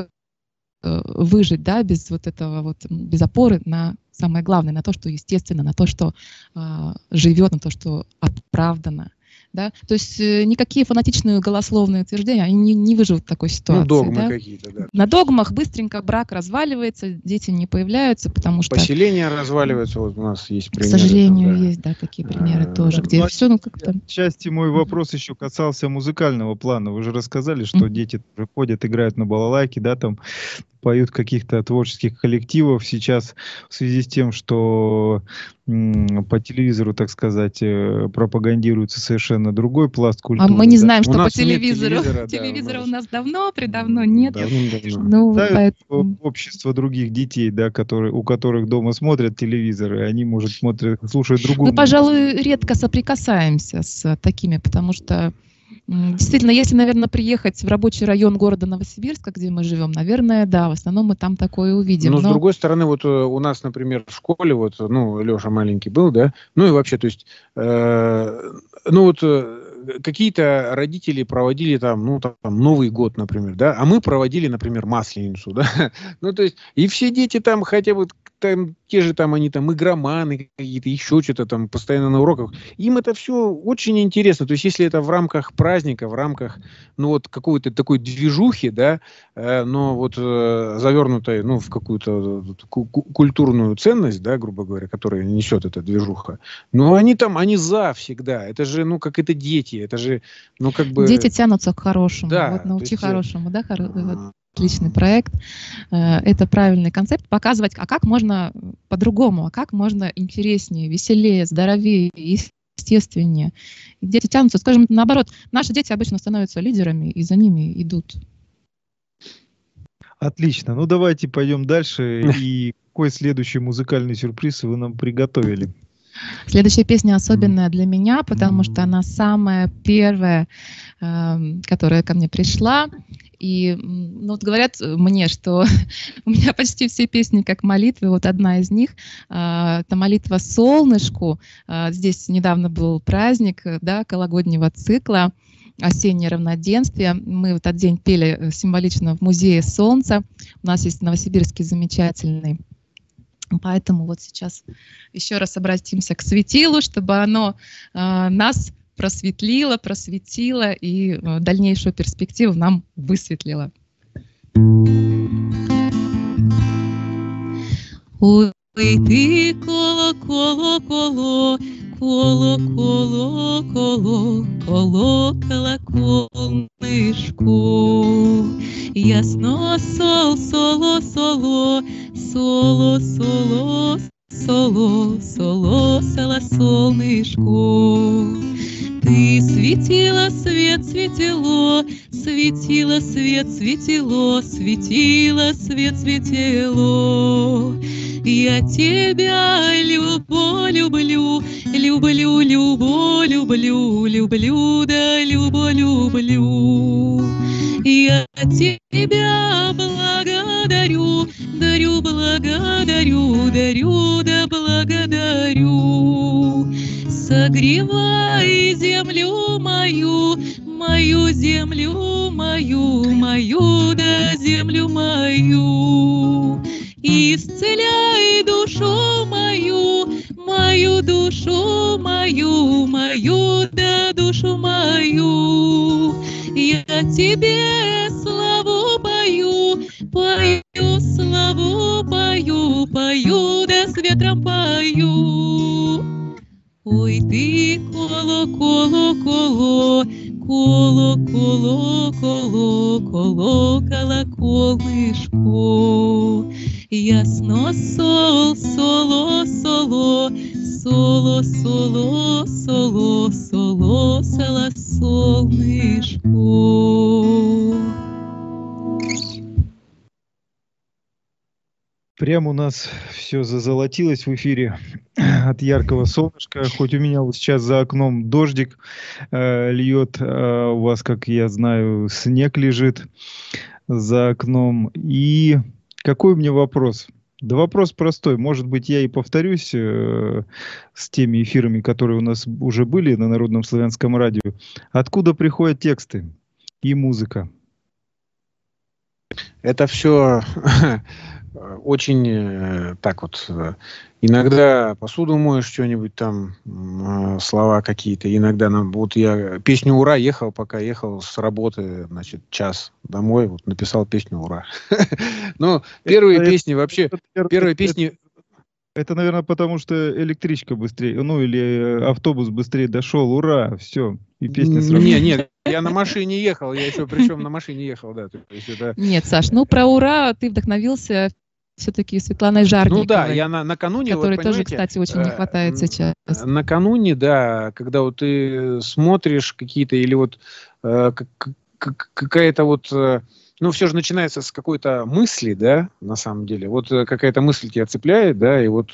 выжить, да, без вот этого вот, без опоры на самое главное, на то, что естественно, на то, что э, живет, на то, что оправдано. Да? То есть э, никакие фанатичные голословные утверждения, они не, не выживут в такой ситуации. Ну, догмы да? какие-то, да. На догмах быстренько брак разваливается, дети не появляются, потому что... Поселения разваливаются, вот у нас есть примеры. К сожалению, там, да. есть, да, такие примеры А, тоже, где ну, все, ну, как-то... Отчасти мой вопрос еще касался музыкального плана. Вы же рассказали, что mm-hmm. дети приходят, играют на балалайке, да, там поют каких-то творческих коллективов. Сейчас в связи с тем, что м, по телевизору, так сказать, пропагандируется совершенно другой пласт культуры. А мы не знаем, да? что по телевизору. Телевизора, телевизора да, у, нас... у нас давно-предавно нет. Ну, да, поэтому... Общество других детей, да, которые, у которых дома смотрят телевизоры, они, может, смотрят, слушают другую. Мы, пожалуй, редко соприкасаемся с такими, потому что действительно, если, наверное, приехать в рабочий район города Новосибирска, где мы живем, наверное, да, в основном мы там такое увидим. Но, но... с другой стороны, вот у нас, например, в школе, вот, ну, Леша маленький был, да, ну и вообще, то есть, э, ну вот какие-то родители проводили там, ну, там, Новый год, например, да, а мы проводили, например, Масленицу, да, ну, то есть, и все дети там хотя бы там, те же там, они там игроманы какие-то, еще что-то там, постоянно на уроках, им это все очень интересно, то есть, если это в рамках праздника, в рамках, ну, вот, какой-то такой движухи, да, э, но вот э, завернутой, ну, в какую-то культурную ценность, да, грубо говоря, которая несет эта движуха, ну, они там, они за всегда, это же, ну, как это дети, это же, ну, как бы... Дети тянутся к хорошему, да, вот научи есть... хорошему, да, хоро... отличный проект, это правильный концепт, показывать, а как можно по-другому, а как можно интереснее, веселее, здоровее, естественнее. Дети тянутся, скажем, наоборот, наши дети обычно становятся лидерами, и за ними идут. Отлично, ну давайте пойдем дальше, и какой следующий музыкальный сюрприз вы нам приготовили? Следующая песня особенная для меня, потому что она самая первая, которая ко мне пришла. И ну, вот говорят мне, что у меня почти все песни как молитвы. Вот одна из них — это молитва солнышку. Здесь недавно был праздник, да, кологоднего цикла, осеннее равноденствие. Мы в этот день пели символично в Музее Солнца. У нас есть новосибирский замечательный. Поэтому вот сейчас еще раз обратимся к светилу, чтобы оно э, нас просветлило, просветило и э, дальнейшую перспективу нам высветлило. Ой, ты коло-коло-коло, коло-коло-коло, коло колокольнышку. Ясно сол, соло, соло, соло, соло, соло, соло, соло, солнышку. Ты светила, свет, светило, светила, свет, светило, светила, свет, светило. Я тебя любо, люблю, люблю, любо, люблю, люблю, да любо, люблю. Я тебя благодарю, дарю, благодарю, дарю, да благодарю. Согревай землю мою, мою землю мою, мою, да землю мою. Исцеляй душу мою, мою душу мою, мою, да душу мою. Я тебе славу пою, пою, славу пою, пою, да с ветром пою. Ой, ты коло-коло-коло, коло-коло-коло, коло колокольнышку. Ясно сол, соло, соло, соло, соло, соло, соло, соло, солнышку. Прямо у нас все зазолотилось в эфире от яркого солнышка. Хоть у меня вот сейчас за окном дождик э, льет, э, у вас, как я знаю, снег лежит за окном. И какой у меня вопрос? Да вопрос простой. Может быть, я и повторюсь э, с теми эфирами, которые у нас уже были на Народном славянском радио. Откуда приходят тексты и музыка? Это все очень э, так вот. Э, иногда посуду моешь, что-нибудь там, э, слова какие-то. Иногда нам... Вот я песню «Ура» ехал, пока ехал с работы, значит, час домой, вот написал песню «Ура». Ну, первые песни вообще... Первые песни... Это, наверное, потому что электричка быстрее, ну, или автобус быстрее дошел. Ура, все. И песня сразу. Не, нет, я на машине ехал, я еще причем на машине ехал, да. То есть это... Нет, Саш, ну про «Ура» ты вдохновился все-таки Светланой Жарниковой. Ну да, я на, накануне... Которой вот, тоже, кстати, очень не хватает сейчас. Накануне, да, когда вот ты смотришь какие-то, или вот э, какая-то вот... Э, ну, все же начинается с какой-то мысли, да, на самом деле. Вот какая-то мысль тебя цепляет, да, и вот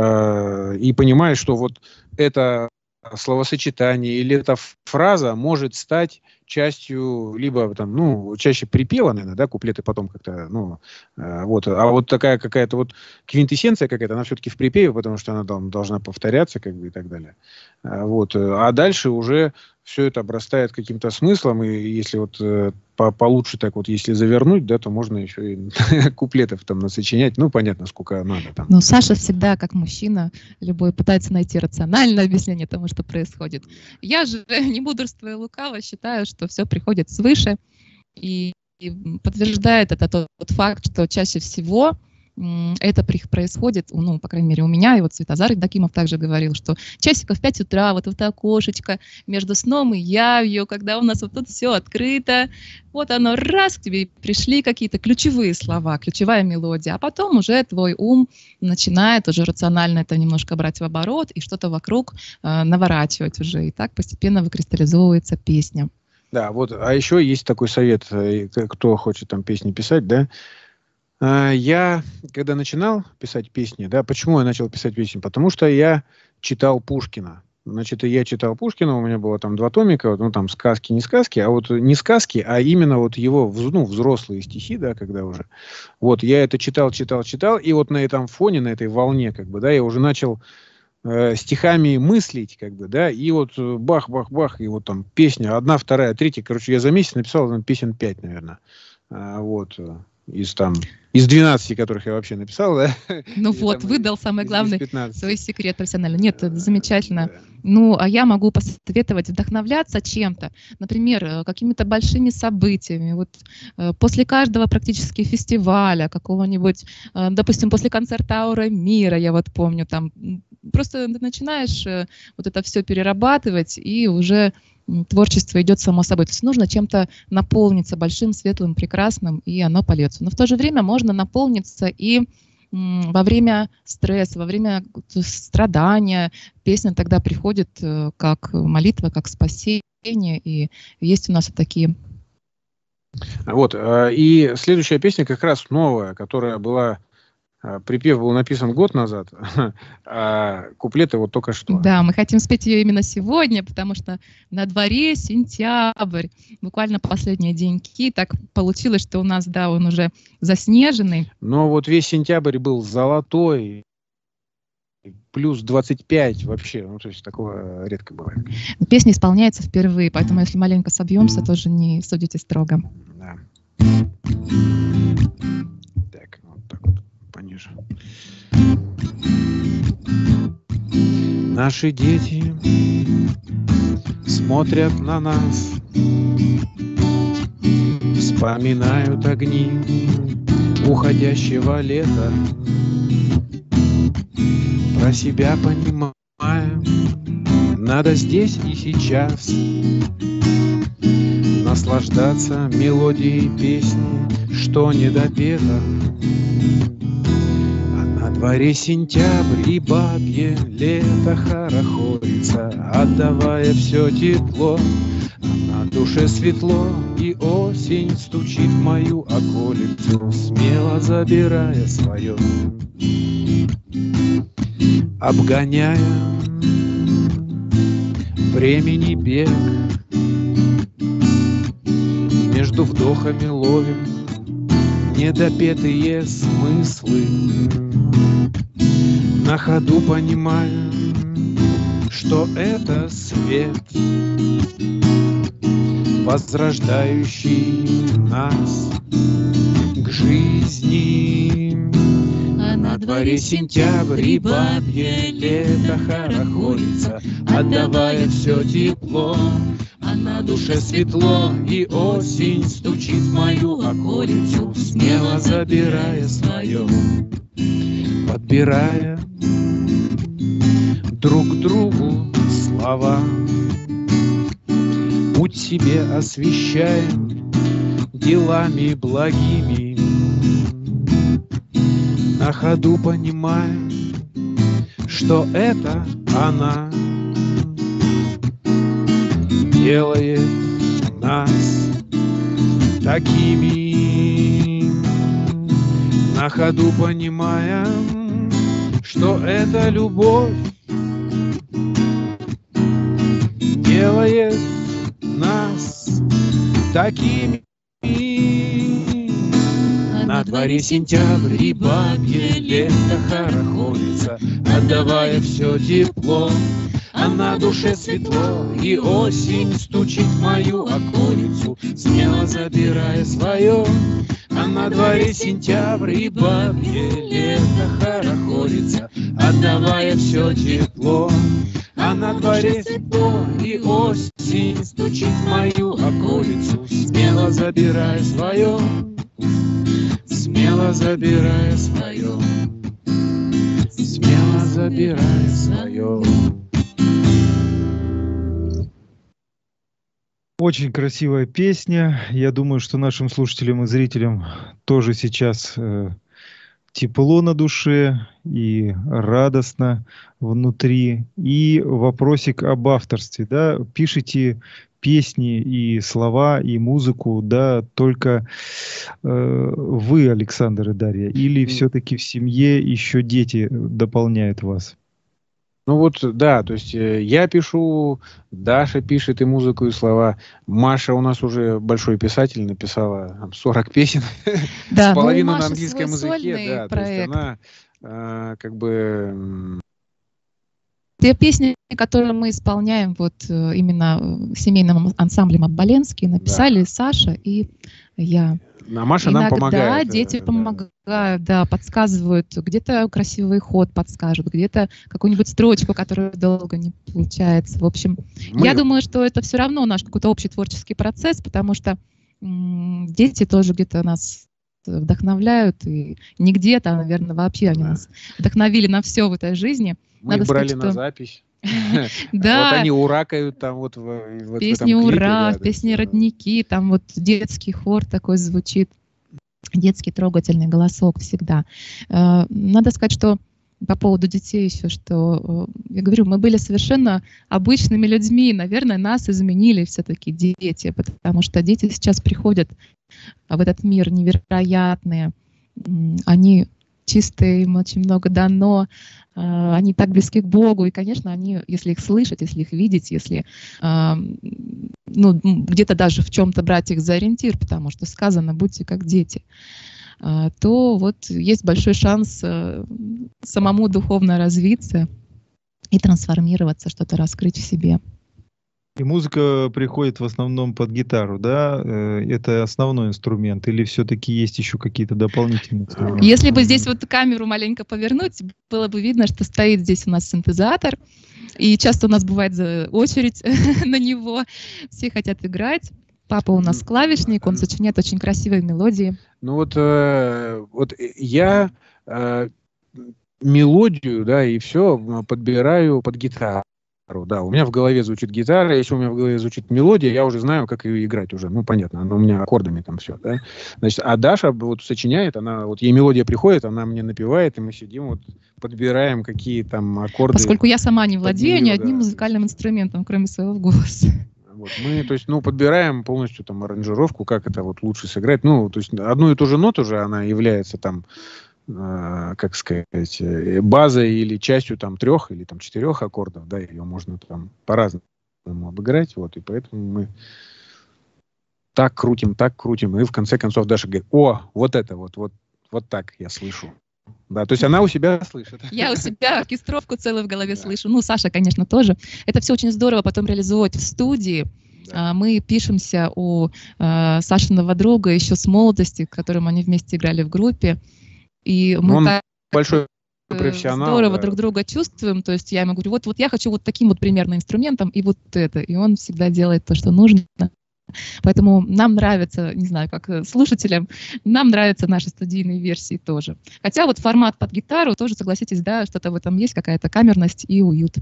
э, и понимаешь, что вот это словосочетание или эта фраза может стать частью, либо там, ну, чаще припева, наверное, да, куплеты потом как-то, ну, э, вот. А вот такая какая-то вот квинтэссенция какая-то, она все-таки в припеве, потому что она там должна повторяться, как бы, и так далее. А, вот. А дальше уже все это обрастает каким-то смыслом, и если вот э, по получше так вот, если завернуть, да, то можно еще и куплетов там насочинять, ну, понятно, сколько надо там. Ну, Саша всегда, как мужчина, любой пытается найти рациональное объяснение тому, что происходит. Я же, не мудрствуя лукаво, считаю, что все приходит свыше, и, и подтверждает это тот, тот факт, что чаще всего это происходит, ну, по крайней мере, у меня, и вот Светозар Евдокимов также говорил, что часиков в пять утра, вот в это окошечко между сном и явью, когда у нас вот тут все открыто, вот оно раз, к тебе пришли какие-то ключевые слова, ключевая мелодия, а потом уже твой ум начинает уже рационально это немножко брать в оборот и что-то вокруг э, наворачивать уже, и так постепенно выкристаллизовывается песня. Да, вот, а еще есть такой совет, кто хочет там песни писать, да. Я, когда начинал писать песни, да, почему я начал писать песни? Потому что я читал Пушкина. Значит, я читал Пушкина, у меня было там два томика, ну, там сказки, не сказки, а вот не сказки, а именно вот его, ну, взрослые стихи, да, когда уже. Вот, я это читал, читал, читал, и вот на этом фоне, на этой волне, как бы, да, я уже начал э, стихами мыслить, как бы, да, и вот бах-бах-бах, и вот там песня, одна, вторая, третья, короче, я за месяц написал там, песен пять, наверное, а, вот, из там, из двенадцати, которых я вообще написал, да. Ну или вот, там, выдал самый из, главный из свой секрет профессиональный. Нет, это замечательно. Да. Ну, а я могу посоветовать вдохновляться чем-то, например, какими-то большими событиями. Вот э, после каждого практически фестиваля, какого-нибудь, э, допустим, после концерта «Аура мира», я вот помню, там просто ты начинаешь э, вот это все перерабатывать, и уже творчество идет само собой. То есть нужно чем-то наполниться большим, светлым, прекрасным, и оно польется. Но в то же время можно наполниться и м, во время стресса, во время страдания. Песня тогда приходит э, как молитва, как спасение, и есть у нас вот такие. Вот, э, и следующая песня как раз новая, которая была, э, припев был написан год назад, а куплеты вот только что. Да, мы хотим спеть ее именно сегодня, потому что на дворе сентябрь, буквально последние деньки. Так получилось, что у нас, да, он уже заснеженный. Но вот весь сентябрь был золотой, плюс двадцать пять вообще, ну то есть такого редко бывает. Песня исполняется впервые, поэтому если маленько собьемся, тоже не судите строго. Да. Так, вот так вот, пониже. Наши дети смотрят на нас, вспоминают огни уходящего лета, про себя понимая, надо здесь и сейчас наслаждаться мелодией песни, что не допето. На дворе сентябрь и бабье лето хорохорится, отдавая все тепло. А на душе светло, и осень стучит в мою околицу, смело забирая свое, обгоняя времени бег. Между вдохами ловим недопетые смыслы, на ходу понимая, что это свет, возрождающий нас к жизни. А на дворе сентябрь и бабье лето хорохорится, отдавая все тепло. А на душе светло, и осень стучит в мою околицу, смело забирая свое, подбирая друг к другу слова. Путь себе освещаем делами благими, на ходу понимаем, что это она делает нас такими. На ходу понимаем, что это любовь делает нас такими. На дворе сентябрь и бабье лето хорохорится, отдавая все тепло. А на душе светло, и осень стучит в мою околицу, смело забирая свое. А на дворе сентябрь и бабье лето хорохорится, отдавая все тепло. А на дворе светло, и осень стучит в мою околицу, смело забирая свое, смело забирая свое, смело забирая свое. Очень красивая песня. Я думаю, что нашим слушателям и зрителям тоже сейчас э, тепло на душе и радостно внутри. И вопросик об авторстве. Да? Пишите песни и слова, и музыку, да, только э, вы, Александр и Дарья? Или все-таки в семье еще дети дополняют вас? Ну вот, да, то есть э, я пишу, Даша пишет и музыку, и слова. Маша у нас уже большой писатель, написала там, сорок песен, Да, с ну, у половину на Маши английском свой языке. сольный Да, то есть проект. она э, как бы... м, Те песни, которые мы исполняем вот э, именно э, семейным ансамблем Оболенский, написали Да. Саша и я. А Маша нам Иногда помогает. э, дети да. помогают, да, подсказывают, где-то красивый ход подскажут, где-то какую-нибудь строчку, которая долго не получается. В общем, Мы- я думаю, что это все равно наш какой-то общий творческий процесс, потому что м, дети тоже где-то нас вдохновляют, и не где-то, а, наверное, вообще они Да. нас вдохновили на все в этой жизни. Мы Надо их брали сказать, на что- запись. Да, Вот они уракают там вот в, в- вот в песни этом клипе, «Ура», да, то песни есть, э, «Родники», там вот детский хор такой звучит, детский трогательный голосок всегда. Э, Надо сказать, что по поводу детей еще, что, э, я говорю, мы были совершенно обычными людьми, наверное, нас изменили все-таки дети, потому что дети сейчас приходят в этот мир невероятные, м, они чистые, им очень много дано, э, они так близки к Богу, и, конечно, они, если их слышать, если их видеть, если э, ну, м, где-то даже в чем-то брать их за ориентир, потому что сказано «будьте как дети», э, то вот есть большой шанс э, самому духовно развиться и трансформироваться, что-то раскрыть в себе. И музыка приходит в основном под гитару, да? Э, Это основной инструмент, или все-таки есть еще какие-то дополнительные инструменты? Если бы здесь вот камеру маленько повернуть, было бы видно, что стоит здесь у нас синтезатор, и часто у нас бывает за- очередь на него, все хотят играть. Папа у нас клавишник, он сочиняет очень красивые мелодии. Ну вот, э, вот э, я э, мелодию, да, и все подбираю под гитару. Да, у меня в голове звучит гитара, если у меня в голове звучит мелодия, я уже знаю, как ее играть уже. Ну, понятно, она у меня аккордами там все, да. Значит, а Даша вот сочиняет, она, вот ей мелодия приходит, она мне напевает, и мы сидим, вот подбираем, какие там аккорды. Поскольку я сама не владею ни неё, одним да. музыкальным инструментом, кроме своего голоса. Вот, мы, то есть, ну, подбираем полностью там аранжировку, как это вот лучше сыграть. Ну, то есть, одну и ту же ноту же она является там, э, как сказать, э, базой или частью там трех или там четырех аккордов, да, ее можно там по-разному обыграть, вот, и поэтому мы так крутим, так крутим, и в конце концов Даша говорит: о, вот это вот, вот, вот так я слышу. Да, то есть она у себя слышит. Я у себя оркестровку целую в голове Да. слышу. Ну, Саша, конечно, тоже. Это все очень здорово потом реализовывать в студии. Да. А, Мы пишемся у э, Сашиного друга еще с молодости, которым они вместе играли в группе. И мы Он так большой э, профессионал. здорово да. друг друга чувствуем. То есть я ему говорю, вот, вот я хочу вот таким вот примерно инструментом и вот это. И он всегда делает то, что нужно. Поэтому нам нравится, не знаю, как э, слушателям, нам нравятся наши студийные версии тоже. Хотя вот формат под гитару тоже, согласитесь, да, что-то в этом есть, какая-то камерность и уют.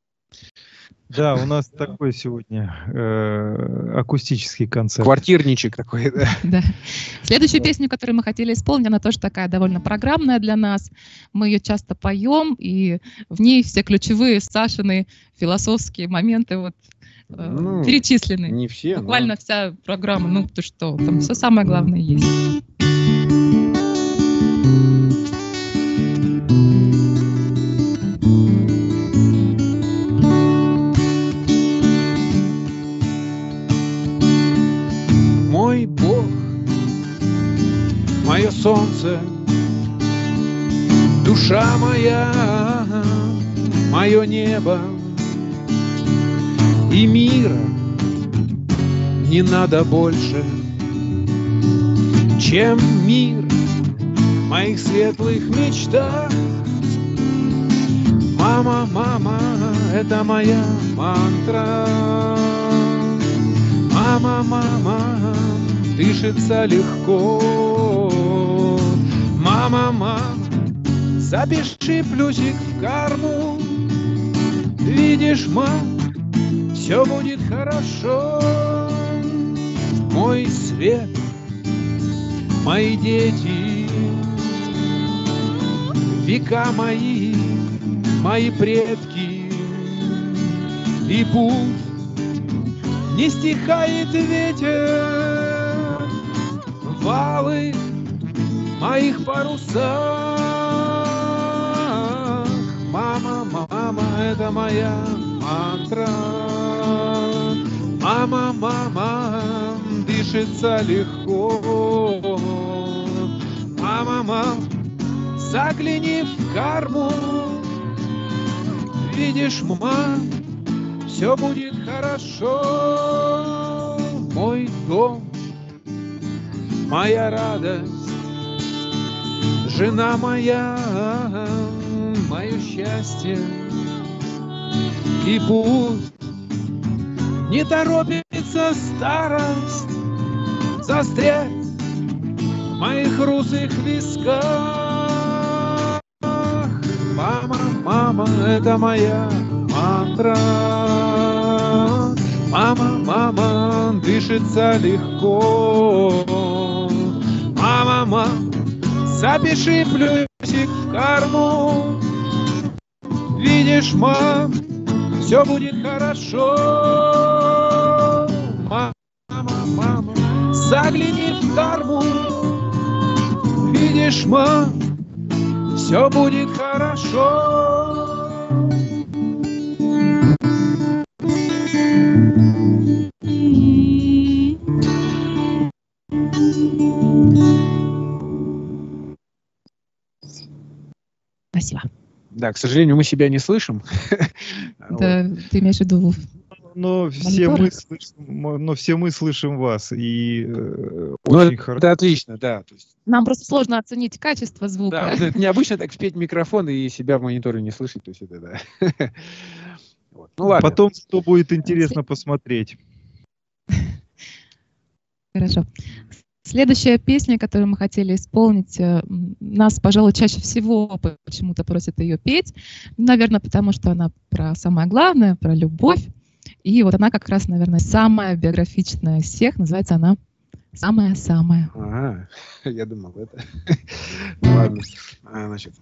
Да, у нас такой сегодня э, акустический концерт. Квартирничек такой, да. Да. Следующую песню, которую мы хотели исполнить, она тоже такая довольно программная для нас. Мы ее часто поем, и в ней все ключевые Сашины философские моменты вот, э, Ну, перечислены. Не все, но- Буквально вся программа, ну ты что, там все самое главное есть. Мой Бог, мое солнце, душа моя, мое небо, и мира не надо больше, чем мир в моих светлых мечтах. Мама, мама, это моя мантра. Мама, мама, дышится легко. Мама, мама, запиши плюсик в карму. Видишь, мам, все будет хорошо. Мой свет, мои дети, века мои, мои предки, и пусть не стихает ветер в алых моих парусах. Мама, мама, это моя мантра. Мама, мама, дышится легко. Мама, мама, загляни в карму. Видишь, мама, все будет хорошо. Мой дом, моя радость, жена моя, мое счастье. И пусть не торопится старость застрять в моих русых висках. Мама, мама, это моя мантра. Мама, мама, дышится легко. Мама, мама, запиши плюсик в карму. Видишь, мам, все будет хорошо. Мама, мама, загляни в карму. Видишь, мам, все будет хорошо. Спасибо. Да, к сожалению, мы себя не слышим. Да, ты имеешь в виду... Но все, мы слышим, но все мы слышим вас. И э, ну, очень это, хорошо. Это отлично, да. То есть... Нам просто сложно оценить качество звука. Да, это необычно так спеть в микрофон и себя в мониторе не слышать. То есть это, да. Вот. Ну, ладно. Потом что будет интересно посмотреть. Хорошо. Следующая песня, которую мы хотели исполнить, нас, пожалуй, чаще всего почему-то просят ее петь. Наверное, потому что она про самое главное, про любовь. И вот она как раз, наверное, самая биографичная из всех. Называется она «Самая-самая». Ага, я думал, это... Ладно, значит...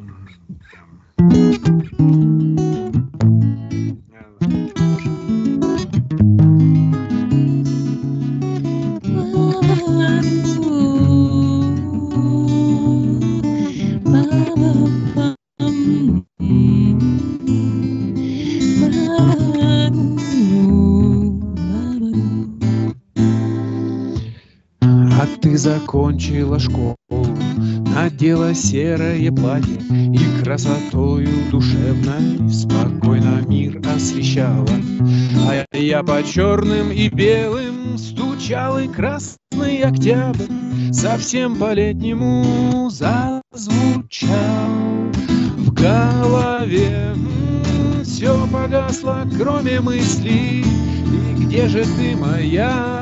А ты закончила школу, надела серое платье и красотою душевной спокойно мир освещала. А я по черным и белым стучал, и красный октябрь совсем по-летнему зазвучал. В голове все погасло, кроме мыслей, и где же ты, моя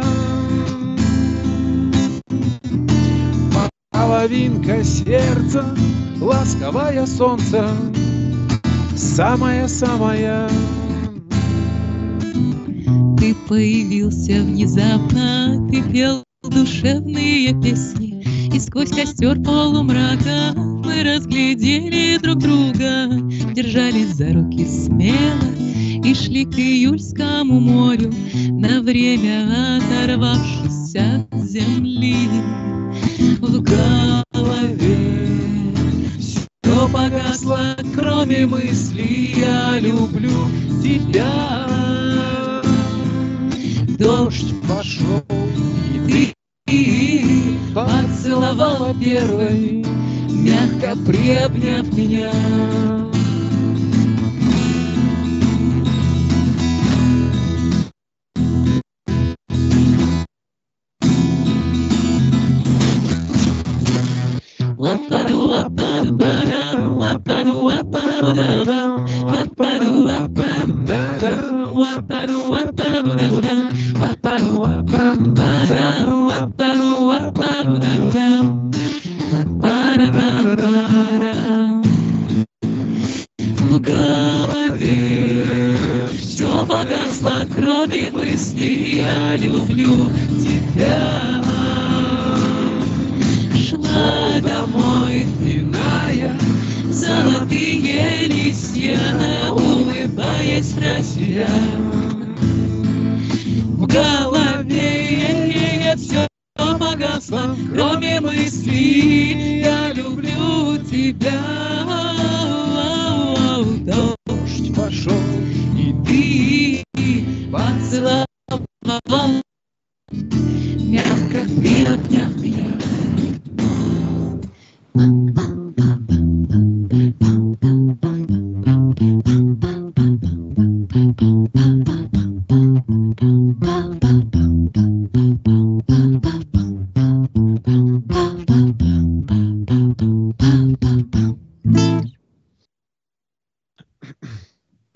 половинка сердца, ласковое солнце, самая-самая. Ты появился внезапно, ты пел душевные песни, и сквозь костер полумрака мы разглядели друг друга, держались за руки смело и шли к июльскому морю, на время оторвавшись от земли. В голове все погасло, кроме мысли «Я люблю тебя». Дождь пошел, и ты поцеловала первой, мягко приобняв меня. В голове все погасло, кроме мысли «Я люблю тебя». Шла домой, иная, золотые листья, улыбаясь про себя. В голове все погасло, кроме мысли «Я люблю тебя». Дождь пошел.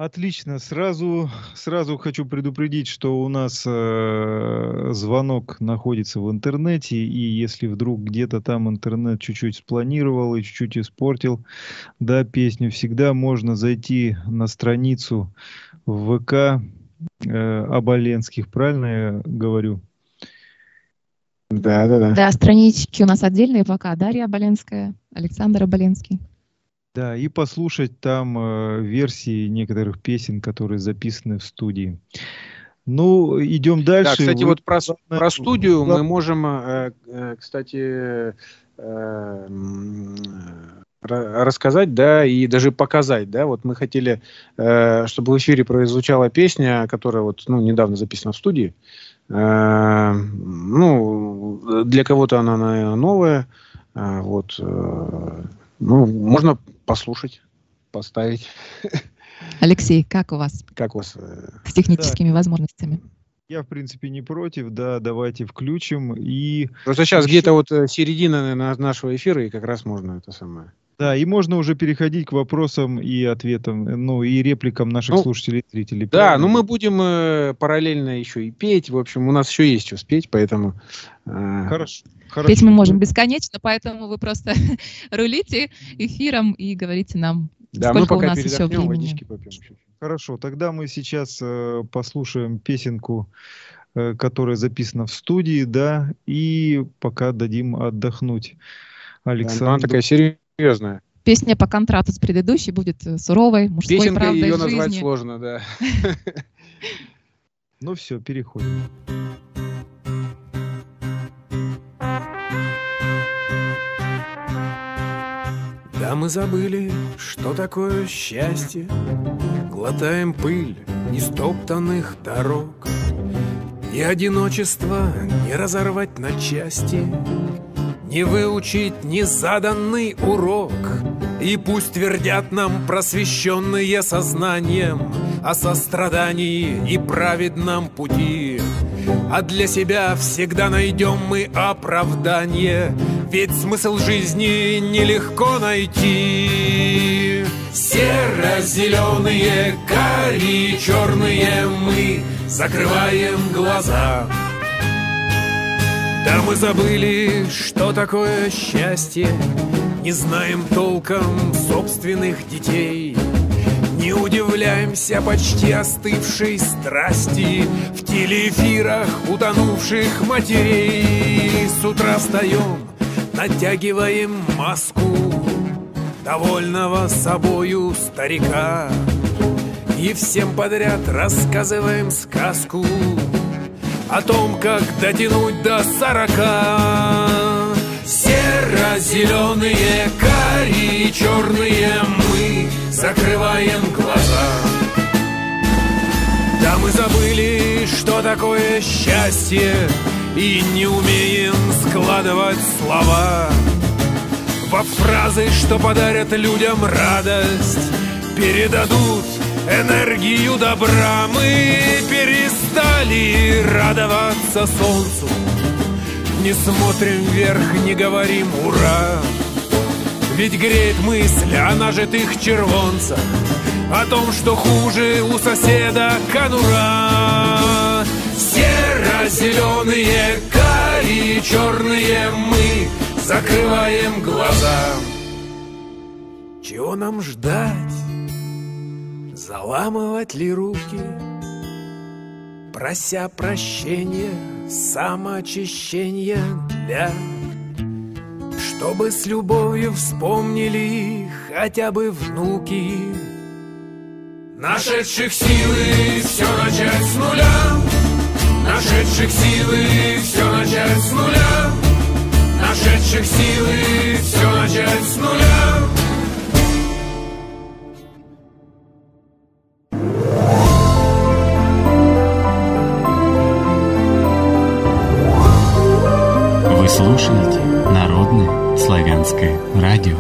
Отлично. Сразу, сразу хочу предупредить, что у нас э, звонок находится в интернете, и если вдруг где-то там интернет чуть-чуть спланировал и чуть-чуть испортил, да, песню, всегда можно зайти на страницу в ВК э, Оболенских, правильно я говорю? Да, да, да. Да, странички у нас отдельные пока. Дарья Оболенская, Александр Оболенский. Да, и послушать там э, версии некоторых песен, которые записаны в студии. Ну, идем дальше. Да, кстати, Вы... вот про, про студию мы можем, э, э, кстати, э, рассказать, да, и даже показать, да. Вот мы хотели, э, чтобы в эфире прозвучала песня, которая вот, ну, недавно записана в студии. Э, ну, для кого-то она, наверное, новая. Э, вот. Э, ну, можно послушать, поставить. Алексей, как у вас? Как у вас? С техническими да. возможностями. Я, в принципе, не против, да, давайте включим. И просто сейчас еще... где-то вот середина нашего эфира, и как раз можно это самое. Да, и можно уже переходить к вопросам и ответам, ну, и репликам наших ну, слушателей и зрителей. Да, правильно? Ну мы будем э, параллельно еще и петь. В общем, у нас еще есть что спеть, поэтому... Э... Хорошо. Хорошо. Петь мы можем бесконечно, поэтому вы просто рулите эфиром и говорите нам, да, сколько мы пока у нас еще времени. Водички попьем. Хорошо, тогда мы сейчас э, послушаем песенку, э, которая записана в студии, да, и пока дадим отдохнуть Александру. Да, она такая серьезная. Песня по контрасту с предыдущей будет суровой, мужской Песенка правдой ее жизни. назвать сложно, да. Ну все, переходим. Да мы забыли, что такое счастье, глотаем пыль нестоптанных дорог. И одиночество не разорвать на части, не выучить незаданный урок. И пусть твердят нам просвещенные сознанием о сострадании и праведном пути, а для себя всегда найдем мы оправдание, ведь смысл жизни нелегко найти. Серо-зеленые, карие, черные мы закрываем глаза. Да мы забыли, что такое счастье, не знаем толком собственных детей, не удивляемся почти остывшей страсти в телеэфирах утонувших матерей. С утра встаем, натягиваем маску довольного собою старика и всем подряд рассказываем сказку о том, как дотянуть до сорока. Серо-зеленые, карие, черные мы закрываем глаза. Да мы забыли, что такое счастье, и не умеем складывать слова во фразы, что подарят людям радость, передадут энергию добра. Мы перестали радоваться солнцу, не смотрим вверх, не говорим «Ура!», ведь греет мысль о нажитых червонцах, о том, что хуже у соседа конура. Серо-зеленые, карие, черные мы закрываем глаза. Чего нам ждать? Заламывать ли руки, прося прощения, самоочищения для, чтобы с любовью вспомнили хотя бы внуки. Нашедших силы все начать с нуля, нашедших силы все начать с нуля, нашедших силы все начать с нуля. Вы слушаете Народное славянское радио.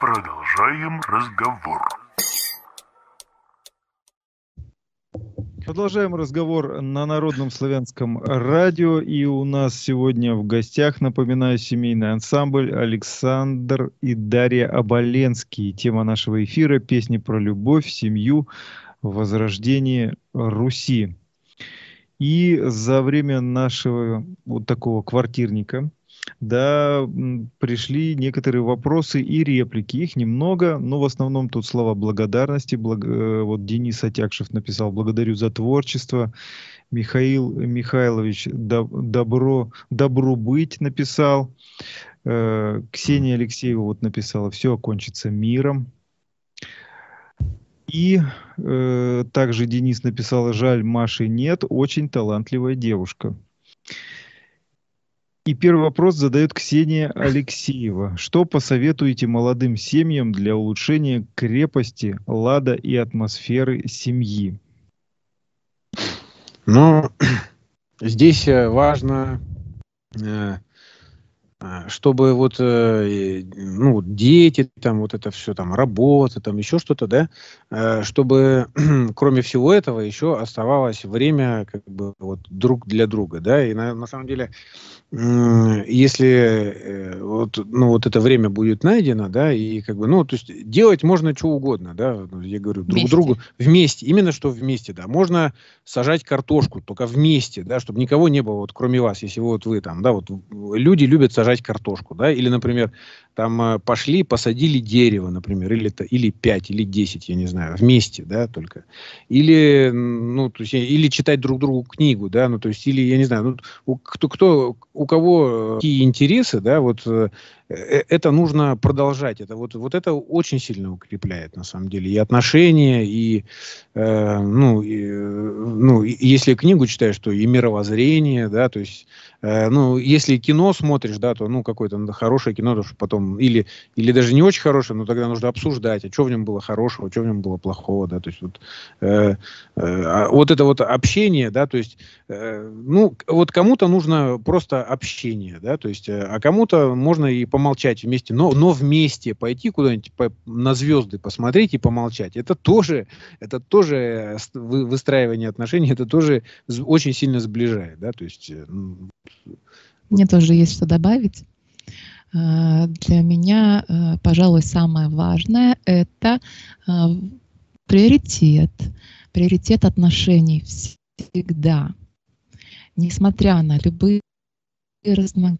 Продолжаем разговор. Продолжаем разговор на Народном славянском радио. И у нас сегодня в гостях, напоминаю, семейный ансамбль Александр и Дарья Оболенские. Тема нашего эфира — песни про любовь, семью, возрождение Руси. И за время нашего вот такого квартирника, да, пришли некоторые вопросы и реплики. Их немного, но в основном тут слова благодарности. Благ... Вот Денис Атякшев написал: благодарю за творчество. Михаил Михайлович добро, добро быть написал. Э, Ксения Алексеева вот написала: все окончится миром. И э, также Денис написал: жаль, Маши нет, очень талантливая девушка. И первый вопрос задает Ксения Алексеева. Что посоветуете молодым семьям для улучшения крепости, лада и атмосферы семьи? Ну, здесь важно, чтобы вот, ну, дети, там, вот это все, там, работа, там, еще что-то, да, чтобы, кроме всего этого, еще оставалось время, как бы, вот, друг для друга, да, и на, на самом деле, если вот, ну, вот это время будет найдено, да, и как бы, ну, то есть делать можно что угодно, да, я говорю, друг Вместе. другу вместе, именно что вместе, да, можно сажать картошку только вместе, да, чтобы никого не было, вот, кроме вас, если вот вы там, да, вот люди любят сажать картошку, да, или, например, там пошли, посадили дерево, например, или, или пять, или десять, я не знаю, вместе, да, только, или, ну, то есть, или читать друг другу книгу, да, ну, то есть, или, я не знаю, ну, у, кто, кто у кого какие интересы, да, вот э, это нужно продолжать. Это вот, вот это очень сильно укрепляет, на самом деле, и отношения, и, э, ну, и, ну, если книгу читаешь, то и мировоззрение, да, то есть, э, ну, если кино смотришь, да, то, ну, какое-то ну, хорошее кино, то потом, или, или даже не очень хорошее, но тогда нужно обсуждать, а что в нем было хорошего, а что в нем было плохого, да, то есть, вот, э, э, вот это вот общение, да, то есть, э, ну, вот кому-то нужно просто общение, да, то есть, а кому-то можно и помолчать вместе, но, но вместе пойти куда-нибудь по, на звезды посмотреть и помолчать. Это тоже, это тоже выстраивание отношений, это тоже очень сильно сближает, да, то есть. Мне тоже есть что добавить. Для меня, пожалуй, самое важное — это приоритет, приоритет отношений всегда, несмотря на любые разногласия,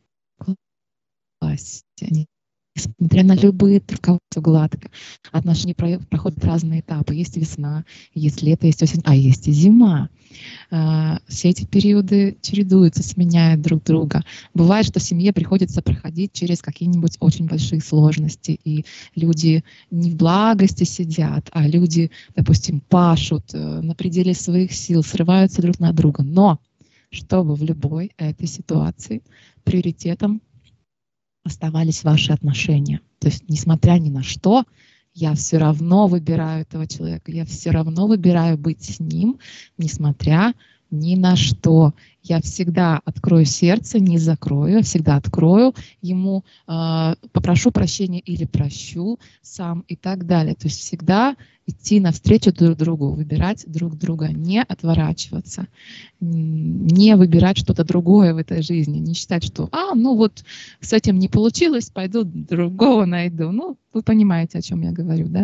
несмотря на любые руководства гладко. Отношения проходят разные этапы. Есть весна, есть лето, есть осень, а есть и зима. Все эти периоды чередуются, сменяют друг друга. Бывает, что в семье приходится проходить через какие-нибудь очень большие сложности, и люди не в благости сидят, а люди, допустим, пашут на пределе своих сил, срываются друг на друга. Но чтобы в любой этой ситуации приоритетом оставались ваши отношения. То есть, несмотря ни на что, я все равно выбираю этого человека, я все равно выбираю быть с ним, несмотря ни на что. Я всегда открою сердце, не закрою, я всегда открою ему, э, попрошу прощения или прощу сам и так далее. То есть всегда идти навстречу друг другу, выбирать друг друга, не отворачиваться, не выбирать что-то другое в этой жизни, не считать, что, а, ну вот с этим не получилось, пойду другого найду. Ну, вы понимаете, о чем я говорю, да?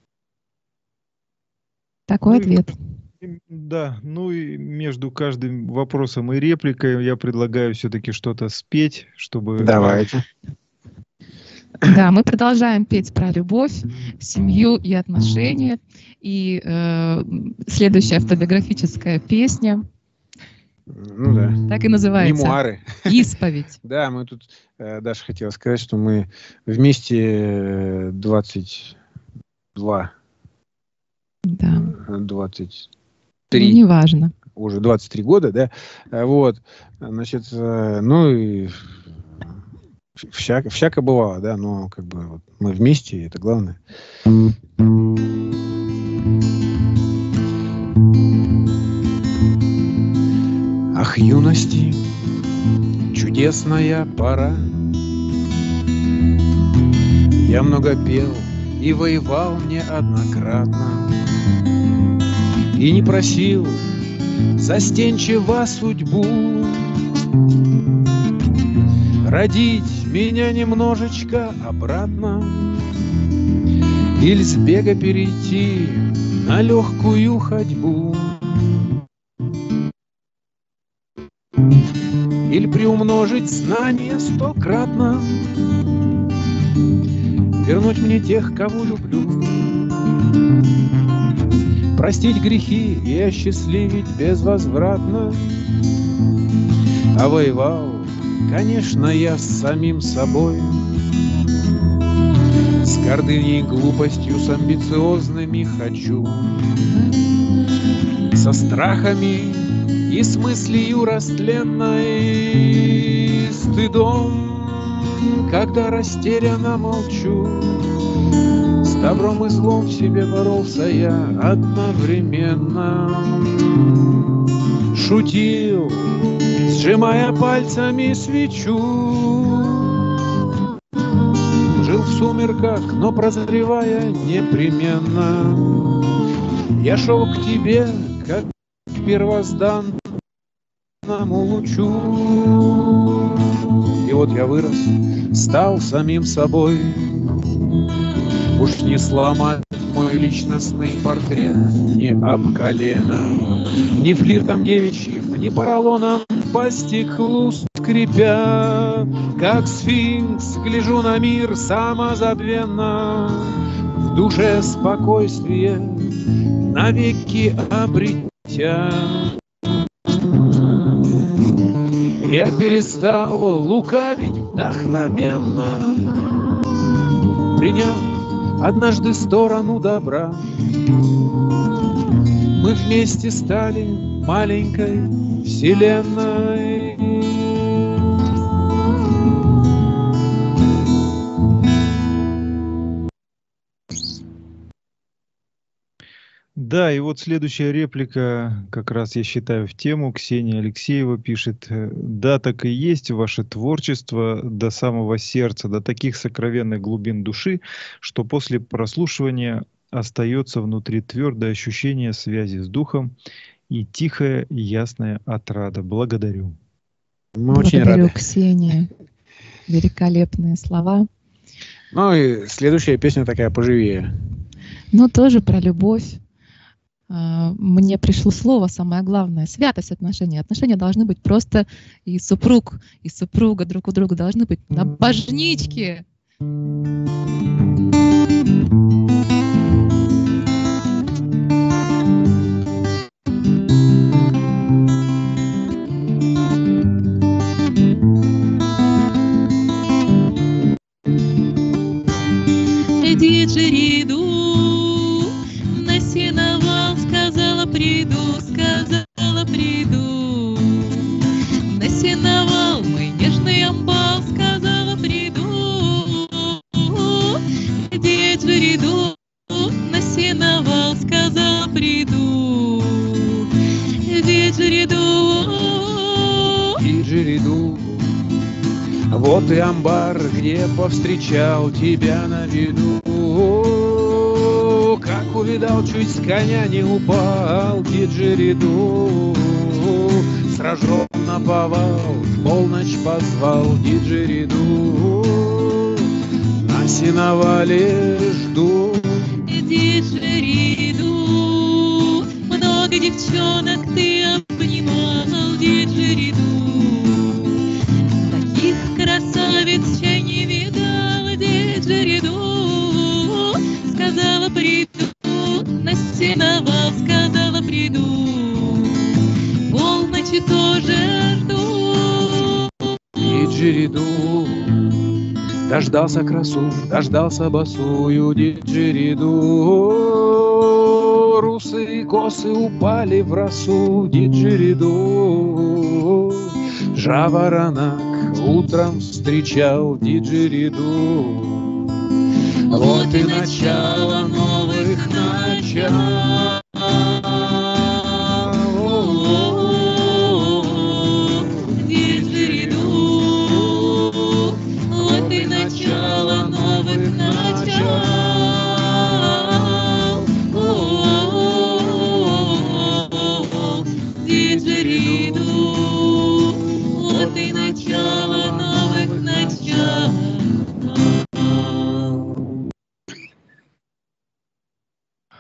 Такой ну, ответ. Да, ну и между каждым вопросом и репликой я предлагаю все-таки что-то спеть, чтобы... Давайте. Да, мы продолжаем петь про любовь, семью и отношения. И э, следующая автобиографическая песня, ну, да. так и называется. Мемуары. Исповедь. Да, мы тут, Даша хотела сказать, что мы вместе двадцать два, да. двадцать три. Ну, неважно. Уже двадцать три года, да. Вот, значит, ну и всяко, всяко бывало, да, но как бы вот мы вместе, это главное. Ах, юности, чудесная пора. Я много пел и воевал неоднократно, и не просил застенчива судьбу. Родить меня немножечко обратно, или с бега перейти на легкую ходьбу, или приумножить знания стократно, вернуть мне тех, кого люблю, простить грехи и осчастливить безвозвратно. А воевал, конечно, я с самим собой, с гордыней и глупостью, с амбициозными хочу, со страхами и с мыслью растленной, стыдом, когда растерянно молчу. С добром и злом в себе боролся я одновременно. Шутил, сжимая пальцами свечу. Жил в сумерках, но прозревая непременно. Я шел к тебе, как к первозданному лучу. И вот я вырос, стал самим собой. Уж не сломать мой личностный портрет ни об колено, ни флиртом девичьим, ни поролоном по стеклу скрипя. Как сфинкс гляжу на мир самозабвенно, в душе спокойствие навеки обретя. Я перестал лукавить вдохновенно, приняв однажды сторону добра. Мы вместе стали маленькой вселенной. Да, и вот следующая реплика, как раз я считаю в тему. Ксения Алексеева пишет: да, так и есть ваше творчество до самого сердца, до таких сокровенных глубин души, что после прослушивания остается внутри твердое ощущение связи с духом и тихая ясная отрада. Благодарю. Мы очень рады. Благодарю, Ксения. Великолепные слова. Ну и следующая песня такая поживее. Ну, тоже про любовь. Мне пришло слово, самое главное, святость отношений. Отношения должны быть просто и супруг, и супруга друг у друга должны быть на божничке. Диджериду на сеновал сказала приду, сказала приду. На сеновал мой нежный амбал сказала приду. Диджериду на сеновал сказала приду. Диджериду, диджериду. Вот и амбар, где повстречал тебя на виду. Как увидал, чуть с коня не упал диджериду. С рожком наповал, в полночь позвал диджериду. На сеновале жду. Диджериду, много девчонок ты обнимал, диджериду. Таких красавиц я не видал, диджериду. Сказала приду, на сеновал сказала приду. Полночи тоже жду. Диджериду, дождался красу, дождался босую диджериду. Русые косы упали в росу диджериду. Жаворонок утром встречал диджериду. Вот и начало новых начал. Диджериду. Вот и начало новых начал.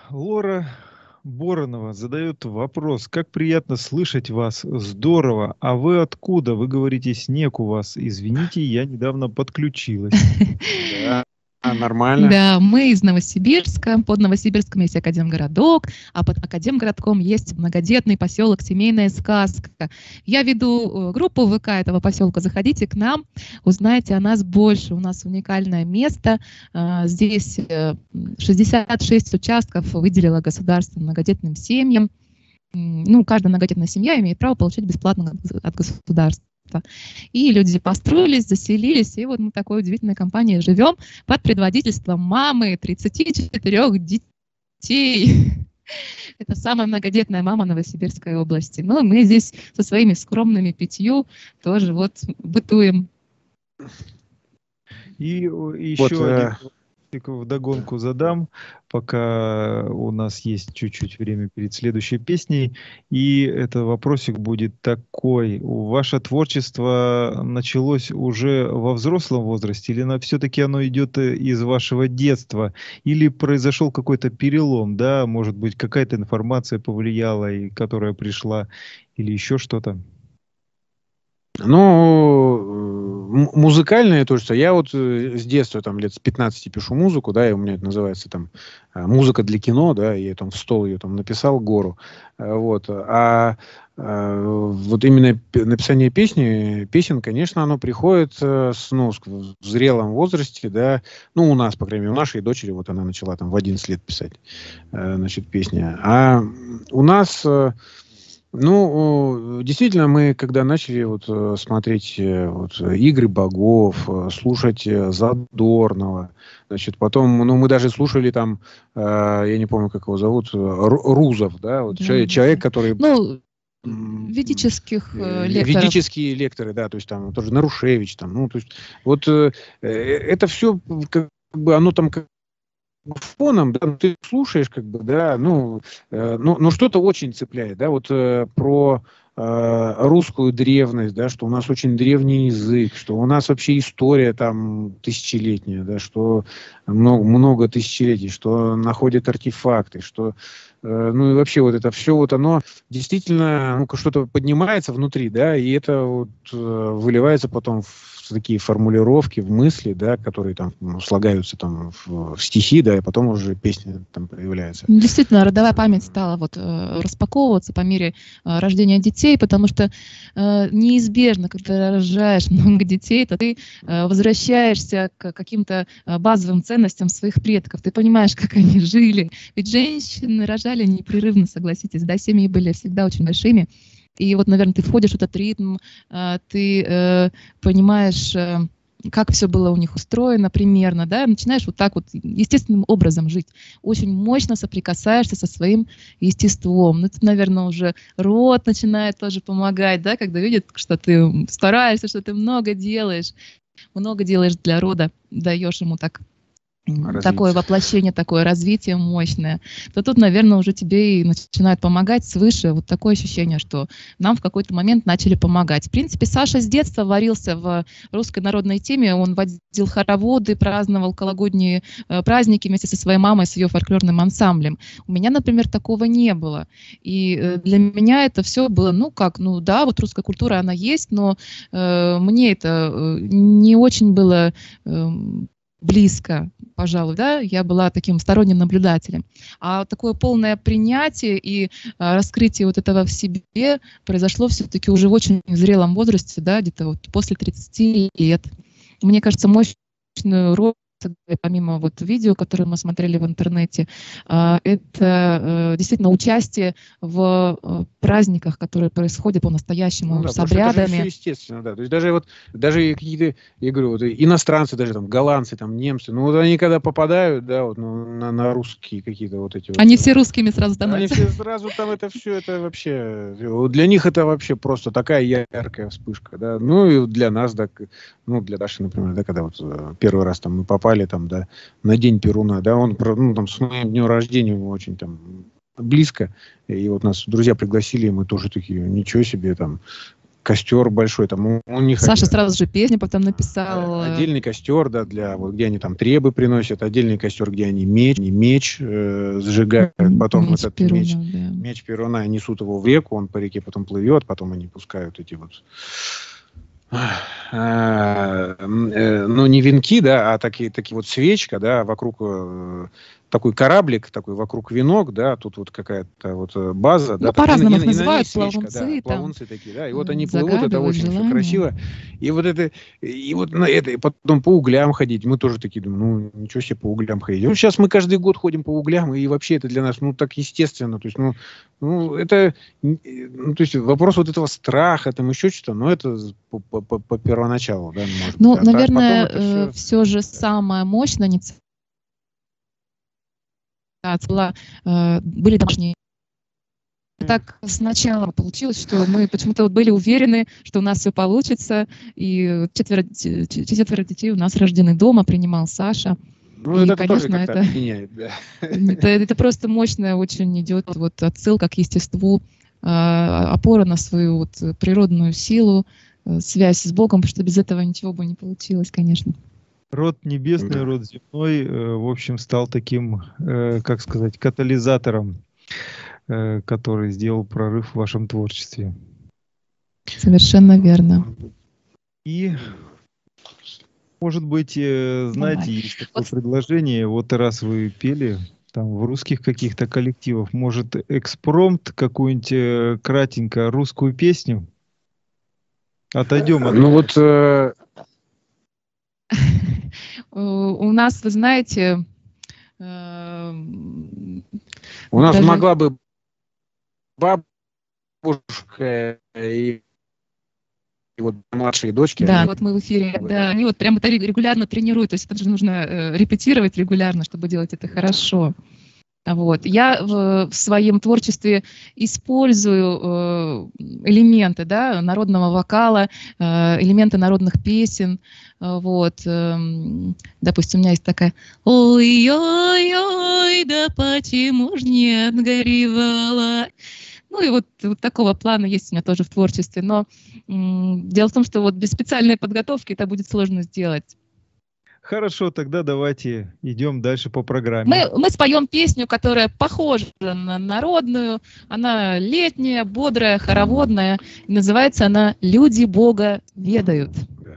Лора Боронова задает вопрос. Как приятно слышать вас. Здорово. А вы откуда? Вы говорите, снег у вас. Извините, я недавно подключилась. Да. А, нормально. Да, мы из Новосибирска. Под Новосибирском есть Академгородок, а под Академгородком есть многодетный поселок Семейная сказка. Я веду группу в ВК этого поселка. Заходите к нам, узнайте о нас больше. У нас уникальное место. Здесь шестьдесят шесть участков выделило государство многодетным семьям. Ну, каждая многодетная семья имеет право получить бесплатно от государства. И люди построились, заселились, и вот мы такой удивительной компанией живем под предводительством мамы тридцати четырёх детей. Это самая многодетная мама Новосибирской области. Ну, мы здесь со своими скромными пятью тоже вот бытуем. И еще вот, один вдогонку задам, пока у нас есть чуть-чуть время перед следующей песней. И этот вопросик будет такой. Ваше творчество началось уже во взрослом возрасте, или все-таки оно идет из вашего детства? Или произошел какой-то перелом, да? Может быть, какая-то информация повлияла, и которая пришла, или еще что-то? Ну, музыкальное творчество. Я вот с детства, там, лет с пятнадцати пишу музыку, да, и у меня это называется там музыка для кино, да, я там в стол ее там написал, гору. Вот. А, а вот именно написание песни, песен, конечно, оно приходит с, ну, в зрелом возрасте, да, ну, у нас, по крайней мере, у нашей дочери, вот она начала там в одиннадцать лет писать, значит, песни. А у нас... Ну, действительно, мы, когда начали вот смотреть вот, «Игры богов», слушать Задорнова, значит, потом, ну, мы даже слушали там, э, я не помню, как его зовут, Рузов, да, вот, да, человек, человек, который... Ну, ведических э, лекторов. Ведические лекторы, да, то есть там тоже Нарушевич, там, ну, то есть вот э, это все, как бы, оно там... как фоном, да, ты слушаешь, как бы, да, ну, э, ну, ну что-то очень цепляет, да, вот э, про э, русскую древность, да, что у нас очень древний язык, что у нас вообще история там тысячелетняя, да, что много, много тысячелетий, что находят артефакты, что, э, ну и вообще вот это все, вот оно действительно, ну, что-то поднимается внутри, да, и это вот э, выливается потом в такие формулировки, в мысли, да, которые там ну, слагаются там в, в стихи, да, и потом уже песня там появляется. Действительно, родовая память стала вот э, распаковываться по мере э, рождения детей, потому что э, неизбежно, когда рожаешь много детей, то ты э, возвращаешься к каким-то э, базовым ценностям своих предков. Ты понимаешь, как они жили. Ведь женщины рожали непрерывно, согласитесь, да, семьи были всегда очень большими. И вот, наверное, ты входишь в этот ритм, ты э, понимаешь, э, как все было у них устроено примерно, да, начинаешь вот так вот естественным образом жить. Очень мощно соприкасаешься со своим естеством. Ну, это, наверное, уже род начинает тоже помогать, да, когда видит, что ты стараешься, что ты много делаешь, много делаешь для рода, даешь ему так... Развитие. Такое воплощение, такое развитие мощное, то тут, наверное, уже тебе и начинают помогать свыше. Вот такое ощущение, что нам в какой-то момент начали помогать. В принципе, Саша с детства варился в русской народной теме. Он водил хороводы, праздновал кологодние э, праздники вместе со своей мамой, с ее фольклорным ансамблем. У меня, например, такого не было. И э, для меня это все было, ну как, ну да, вот русская культура, она есть, но э, мне это э, не очень было... Э, близко, пожалуй, да, я была таким сторонним наблюдателем. А такое полное принятие и а, раскрытие вот этого в себе произошло все-таки уже в очень зрелом возрасте, да, где-то вот после тридцати лет. Мне кажется, мощную роль, помимо вот видео, которое мы смотрели в интернете, это действительно участие в праздниках, которые происходят по-настоящему, ну, да, с обрядами. Это естественно, да. То есть даже вот даже какие-то, я говорю, вот иностранцы, даже там голландцы, там немцы, ну вот они когда попадают, да, вот ну, на, на русские какие-то вот эти. Они вот, все русскими сразу становятся. Они все сразу там это все, это вообще для них это вообще просто такая яркая вспышка, да. Ну и для нас, да, ну для Даши, например, да, когда вот первый раз там мы попали там, да, на день Перуна, да, он, ну, там, с моим днем рождения ему очень там близко, и вот нас друзья пригласили, и мы тоже такие, ничего себе, там, костер большой, там у, у них... Саша сразу же песню потом написал. Отдельный костер, да, для, вот, где они там требы приносят, отдельный костер, где они меч, меч э, сжигают, потом меч этот Перуна, меч, да. меч Перуна несут его в реку, он по реке потом плывет, потом они пускают эти вот... А, э, ну, не венки, да, а такие, такие вот свечка, да, вокруг... Э, такой кораблик, такой вокруг венок, да, тут вот какая-то вот база. Ну, да, по-разному их называют, свечка, плавунцы. Да, там, плавунцы такие, да, и вот они плывут, это очень желание. все красиво. И вот это, и вот на это, и потом по углям ходить, мы тоже такие думаем, ну, ничего себе по углям ходить. Ну, сейчас мы каждый год ходим по углям, и вообще это для нас, ну, так естественно, то есть, ну, ну это, ну, то есть вопрос вот этого страха, там еще что-то, но это по, по, по, по первоначалу, да, может Ну, быть. А наверное, все... все же самое мощное, была, э, были домашние. Так сначала получилось, что мы почему-то вот были уверены, что у нас все получится, и четверо, четверо детей у нас рождены дома, принимал Саша. Ну, и, это конечно, тоже это, объединяет, да. это, это просто мощная очень идет вот отсылка к естеству, э, опора на свою вот природную силу, э, связь с Богом, потому что без этого ничего бы не получилось, конечно. Род небесный, да. Род земной, э, в общем, стал таким, э, как сказать, катализатором, э, который сделал прорыв в вашем творчестве. Совершенно верно. И, может быть, э, знаете, Давай. есть такое вот предложение, вот раз вы пели там в русских каких-то коллективах, может, экспромт, какую-нибудь э, кратенько русскую песню? Отойдем от... Ну вот... Э... У нас, вы знаете, у нас даже... могла бы бабушка и, и вот младшие дочки. Да, они... вот мы в эфире, да, они вот прямо это регулярно тренируют, то есть это же нужно э, репетировать регулярно, чтобы делать это хорошо. Вот. Я в, в своем творчестве использую э, элементы, да, народного вокала, э, элементы народных песен. Э, вот. Э, допустим, у меня есть такая «Ой-ой-ой, да почему ж не отгоревала?» Ну и вот, вот такого плана есть у меня тоже в творчестве. Но м- дело в том, что вот без специальной подготовки это будет сложно сделать. Хорошо, тогда давайте идем дальше по программе. Мы, мы споем песню, которая похожа на народную. Она летняя, бодрая, хороводная. И называется она «Люди Бога ведают».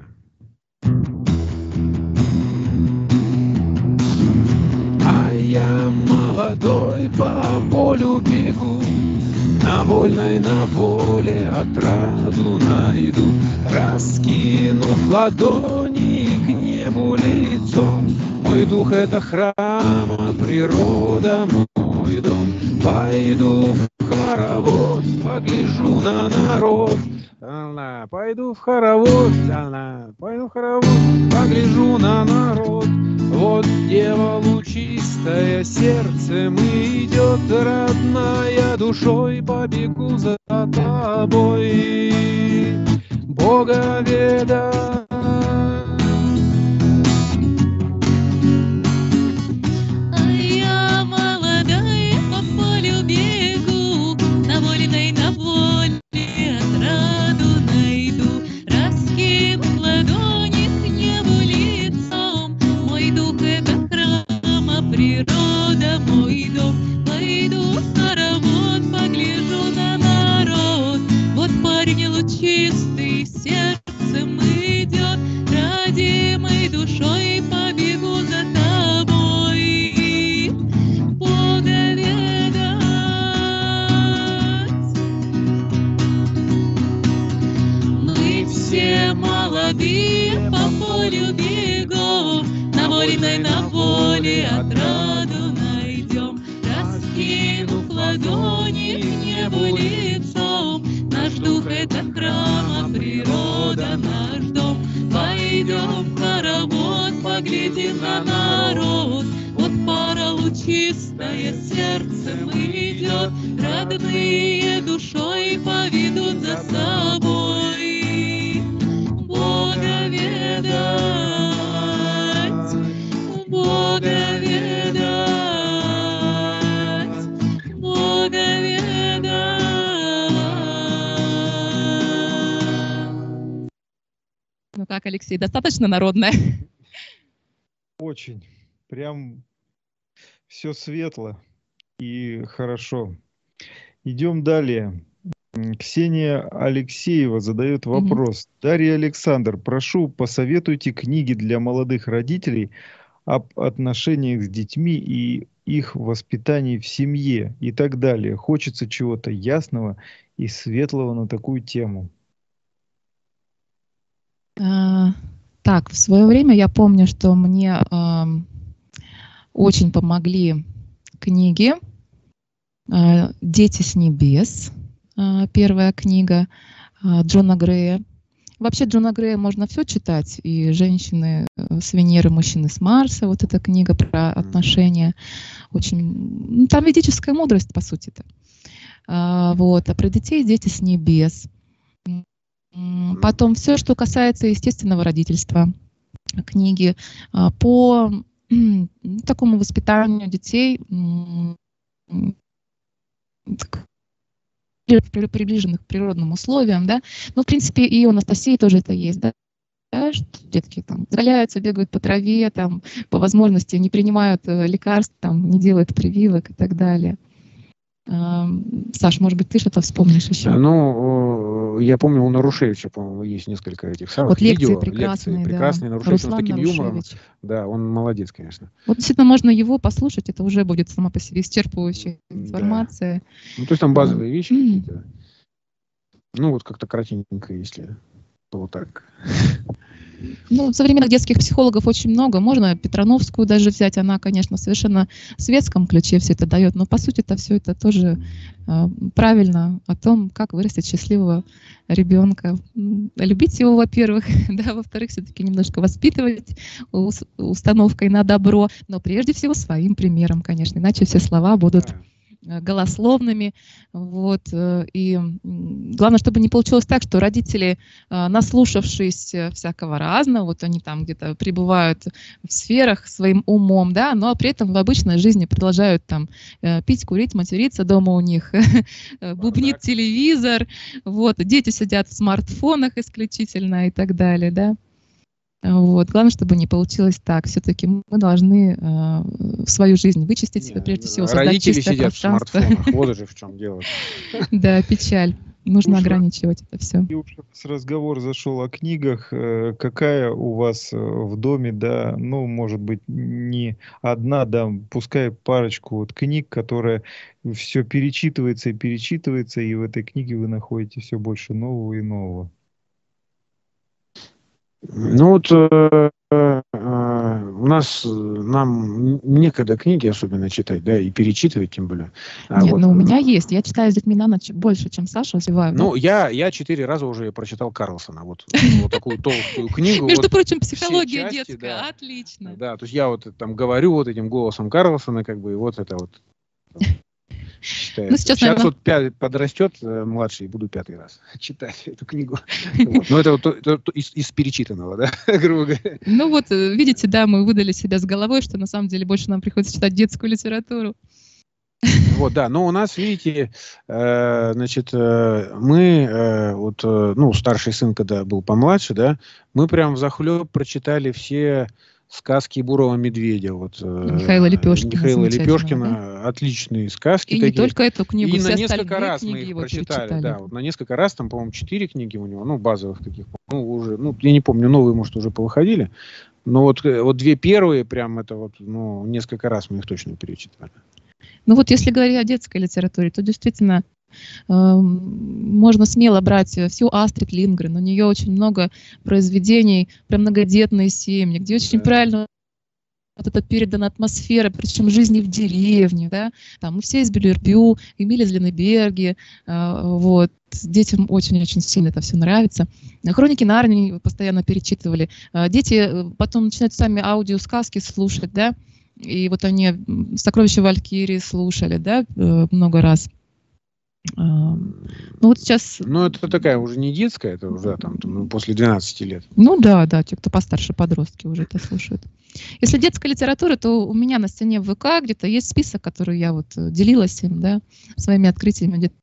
А я молодой по полю бегу, на вольной, на воле отраду найду, раскинув ладони к небу лицом. Мой дух — это храм, а природа мой дом. Пойду в хоровод, погляжу на народ. Пойду в хоровод, пойду в хоровод, погляжу на народ. Вот дева лучистая, сердцем идет, родная, душой побегу за тобой. Бога веда. А я молодая, по полю бегу, на вольной, на воле отраду найду, раскинув ладони к небу лицом. Мой дух — это храм, а природа мой дом. Пойду в хоровод, погляжу на народ. Вот парень лучистый, сердцем идет, родимой душой побегу за тобой. Бога ведать. Мы все молодые, по полю бегом, на вольной, на воле отраду найдем, раскинув ладони к небу лицом. Наш дух — это храм, а природа наш дом. Пойдем в хоровод, поглядим на народ. Вот пара лучистая, сердцем идет, родные душой поведут за собой. Бога ведать, Бога ведать, Бога ведать. как, Алексей, достаточно народная? Очень. Прям все светло и хорошо. Идем далее. Ксения Алексеева задает вопрос. Mm-hmm. Дарья Александр, прошу, посоветуйте книги для молодых родителей об отношениях с детьми и их воспитании в семье и так далее. Хочется чего-то ясного и светлого на такую тему. А, так, в свое время я помню, что мне а, очень помогли книги а, «Дети с небес», а, первая книга а, Джона Грея. Вообще Джона Грея можно все читать, и «Женщины с Венеры, мужчины с Марса», вот эта книга про отношения, очень, ну, там ведическая мудрость, по сути-то. А, вот, а про детей «Дети с небес». Потом все, что касается естественного родительства, книги а, по м, такому воспитанию детей, м, приближенных к природным условиям, да. Ну, в принципе, и у Анастасии тоже это есть, да, да, что детки там валяются, бегают по траве, там, по возможности не принимают э, лекарств, там, не делают прививок и так далее. Э, Саш, может быть, ты что-то вспомнишь еще? Ну, я помню, у Нарушевича, по-моему, есть несколько этих самых вот лекции видео. прекрасные, лекции да. прекрасные. Нарушевич, Руслан он с таким Нарушевич. юмором. Да, он молодец, конечно. Вот действительно можно его послушать, это уже будет сама по себе исчерпывающая информация. Да. Ну, то есть там базовые вещи mm. какие-то. Ну, вот как-то кратенько, если вот так. Ну, современных детских психологов очень много. Можно Петрановскую даже взять. Она, конечно, совершенно в светском ключе все это дает. Но, по сути, это все это тоже э, правильно о том, как вырастить счастливого ребенка. Любить его, во-первых, да, во-вторых, все-таки немножко воспитывать установкой на добро. Но прежде всего своим примером, конечно. Иначе все слова будут голословными, вот, и главное, чтобы не получилось так, что родители, наслушавшись всякого разного, вот они там где-то пребывают в сферах своим умом, да, но при этом в обычной жизни продолжают там пить, курить, материться, дома у них бубнит телевизор, вот, дети сидят в смартфонах исключительно и так далее, да. Вот. Главное, чтобы не получилось так. Все-таки мы должны э, свою жизнь вычистить, Нет, прежде всего создать родители чистое сидят пространство. В смартфонах, вот же в чем дело. Да, печаль. Нужно ограничивать это все. И уж раз разговор зашел о книгах, какая у вас в доме, да, ну, может быть, не одна, да, пускай парочку вот книг, которая все перечитывается и перечитывается, и в этой книге вы находите все больше нового и нового. Ну вот э, э, у нас, нам некогда книги особенно читать, да, и перечитывать тем более. А Нет, вот, ну у меня есть. Я читаю с детьми на ночь больше, чем Саша, успеваю. Ну, да? я, я четыре раза уже прочитал Карлсона, вот, вот такую толстую книгу. Между прочим, психология детская, отлично. Да, то есть я вот там говорю вот этим голосом Карлсона, как бы, и вот это вот. Ну, сейчас, сейчас вот пять, подрастет младший, буду пятый раз читать эту книгу. Вот. Но это вот то, то, то, из, из перечитанного, да, грубо говоря. Ну вот, видите, да, мы выдали себя с головой, что на самом деле больше нам приходится читать детскую литературу. Вот, да, но у нас, видите, э, значит, э, мы, э, вот, э, ну, старший сын, когда был помладше, да, мы прям взахлеб прочитали все сказки Бурого медведя. Вот, Михаила Лепешкина. Михаила Лепешкина. Да? Отличные сказки. И такие. Не только эту книгу, и все на несколько раз мы их прочитали. Да, вот на несколько раз, там, по-моему, четыре книги у него, ну, базовых каких, ну, уже, ну, я не помню, новые, может, уже повыходили. Но вот, вот две первые, прям это вот, ну, несколько раз мы их точно перечитали. Ну вот, если говорить о детской литературе, то действительно э, можно смело брать всю Астрид Линдгрен. У нее очень много произведений про многодетные семьи, где очень да. правильно вот это передана атмосфера, причем жизни в деревне, да, там мы все из Бюллербю, Эмиль из Леннеберги, э, вот, детям очень-очень сильно это все нравится. Хроники Нарнии постоянно перечитывали. Э, дети потом начинают сами аудиосказки слушать, да, и вот они «Сокровища Валькирии» слушали, да, много раз. Ну вот сейчас... Ну это такая уже не детская, это уже там, там после двенадцати лет. Ну да, да, те, кто постарше, подростки уже это слушают. Если детская литература, то у меня на стене в ВК где-то есть список, который я вот делилась им, да, своими открытиями где-то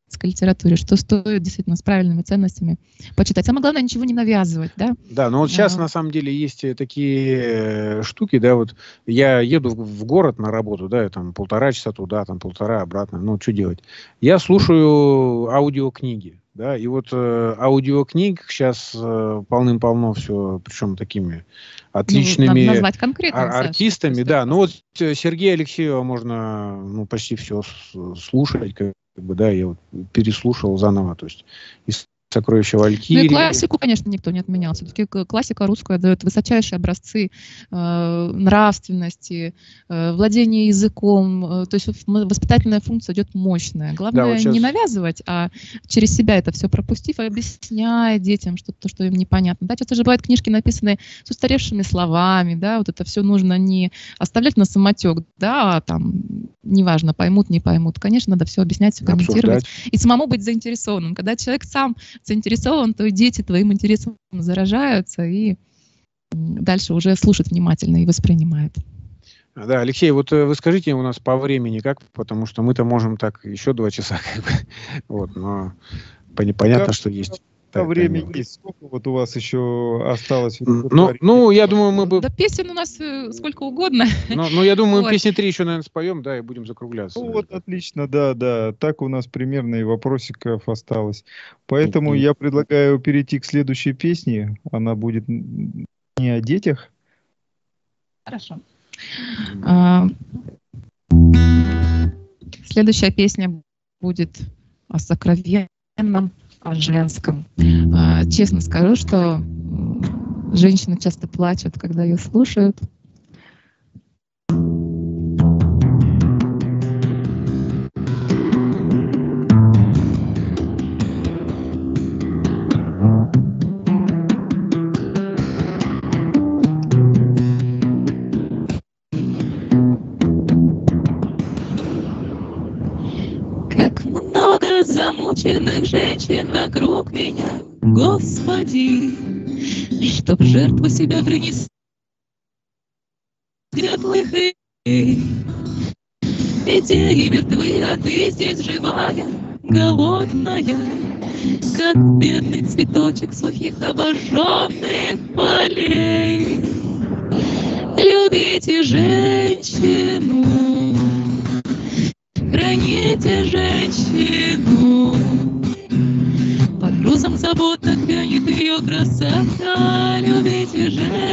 литературе, что стоит действительно с правильными ценностями почитать. Самое главное, ничего не навязывать, да? Да, но вот сейчас а, на самом деле есть такие штуки, да, вот я еду в город на работу, да, там полтора часа туда, там полтора обратно, ну, что делать? Я слушаю аудиокниги, да, и вот э, аудиокниг сейчас э, полным-полно все, причем такими отличными ну, назвать конкретно, ар- артистами, Саша, да, ну вот Сергея Алексеева можно, ну, почти все слушать, как бы, да, я вот переслушал заново, то есть из «Сокровища Валькирии». Ну и классику, конечно, никто не отменял. Все-таки классика русская дает высочайшие образцы э, нравственности, э, владения языком. Э, то есть воспитательная функция идет мощная. Главное да, вот сейчас... не навязывать, а через себя это все пропустив, объясняя детям что-то, что им непонятно. Да, часто же бывают книжки, написанные с устаревшими словами, да, вот это все нужно не оставлять на самотек, да, а там, неважно, поймут, не поймут. Конечно, надо все объяснять, все комментировать. Обсуждать. И самому быть заинтересованным. Когда человек сам заинтересован, то и дети твоим интересом заражаются и дальше уже слушают внимательно и воспринимают. Да, Алексей, вот вы скажите у нас по времени как, потому что мы-то можем так еще два часа, как бы, вот, но понятно, как, что есть. По времени есть. Сколько вот у вас еще осталось? Ну, ну, я думаю, мы бы... Да песен у нас э, сколько угодно. Ну, ну я думаю, мы песни три еще, наверное, споем, да, и будем закругляться. Ну, вот, отлично, да, да. Так у нас примерно и вопросиков осталось. Поэтому mm-hmm. я предлагаю перейти к следующей песне. Она будет не о детях. Хорошо. А, следующая песня будет о сокровенном, о женском. А, честно скажу, что женщины часто плачут, когда ее слушают. Замученных женщин вокруг меня, Господи, чтоб жертву себя принести светлых и идеи мертвы, а ты здесь живая, голодная, как бедный цветочек сухих обожженных полей. Любите женщину, храните женщину, под грузом забот нагрянет ее красота. Любите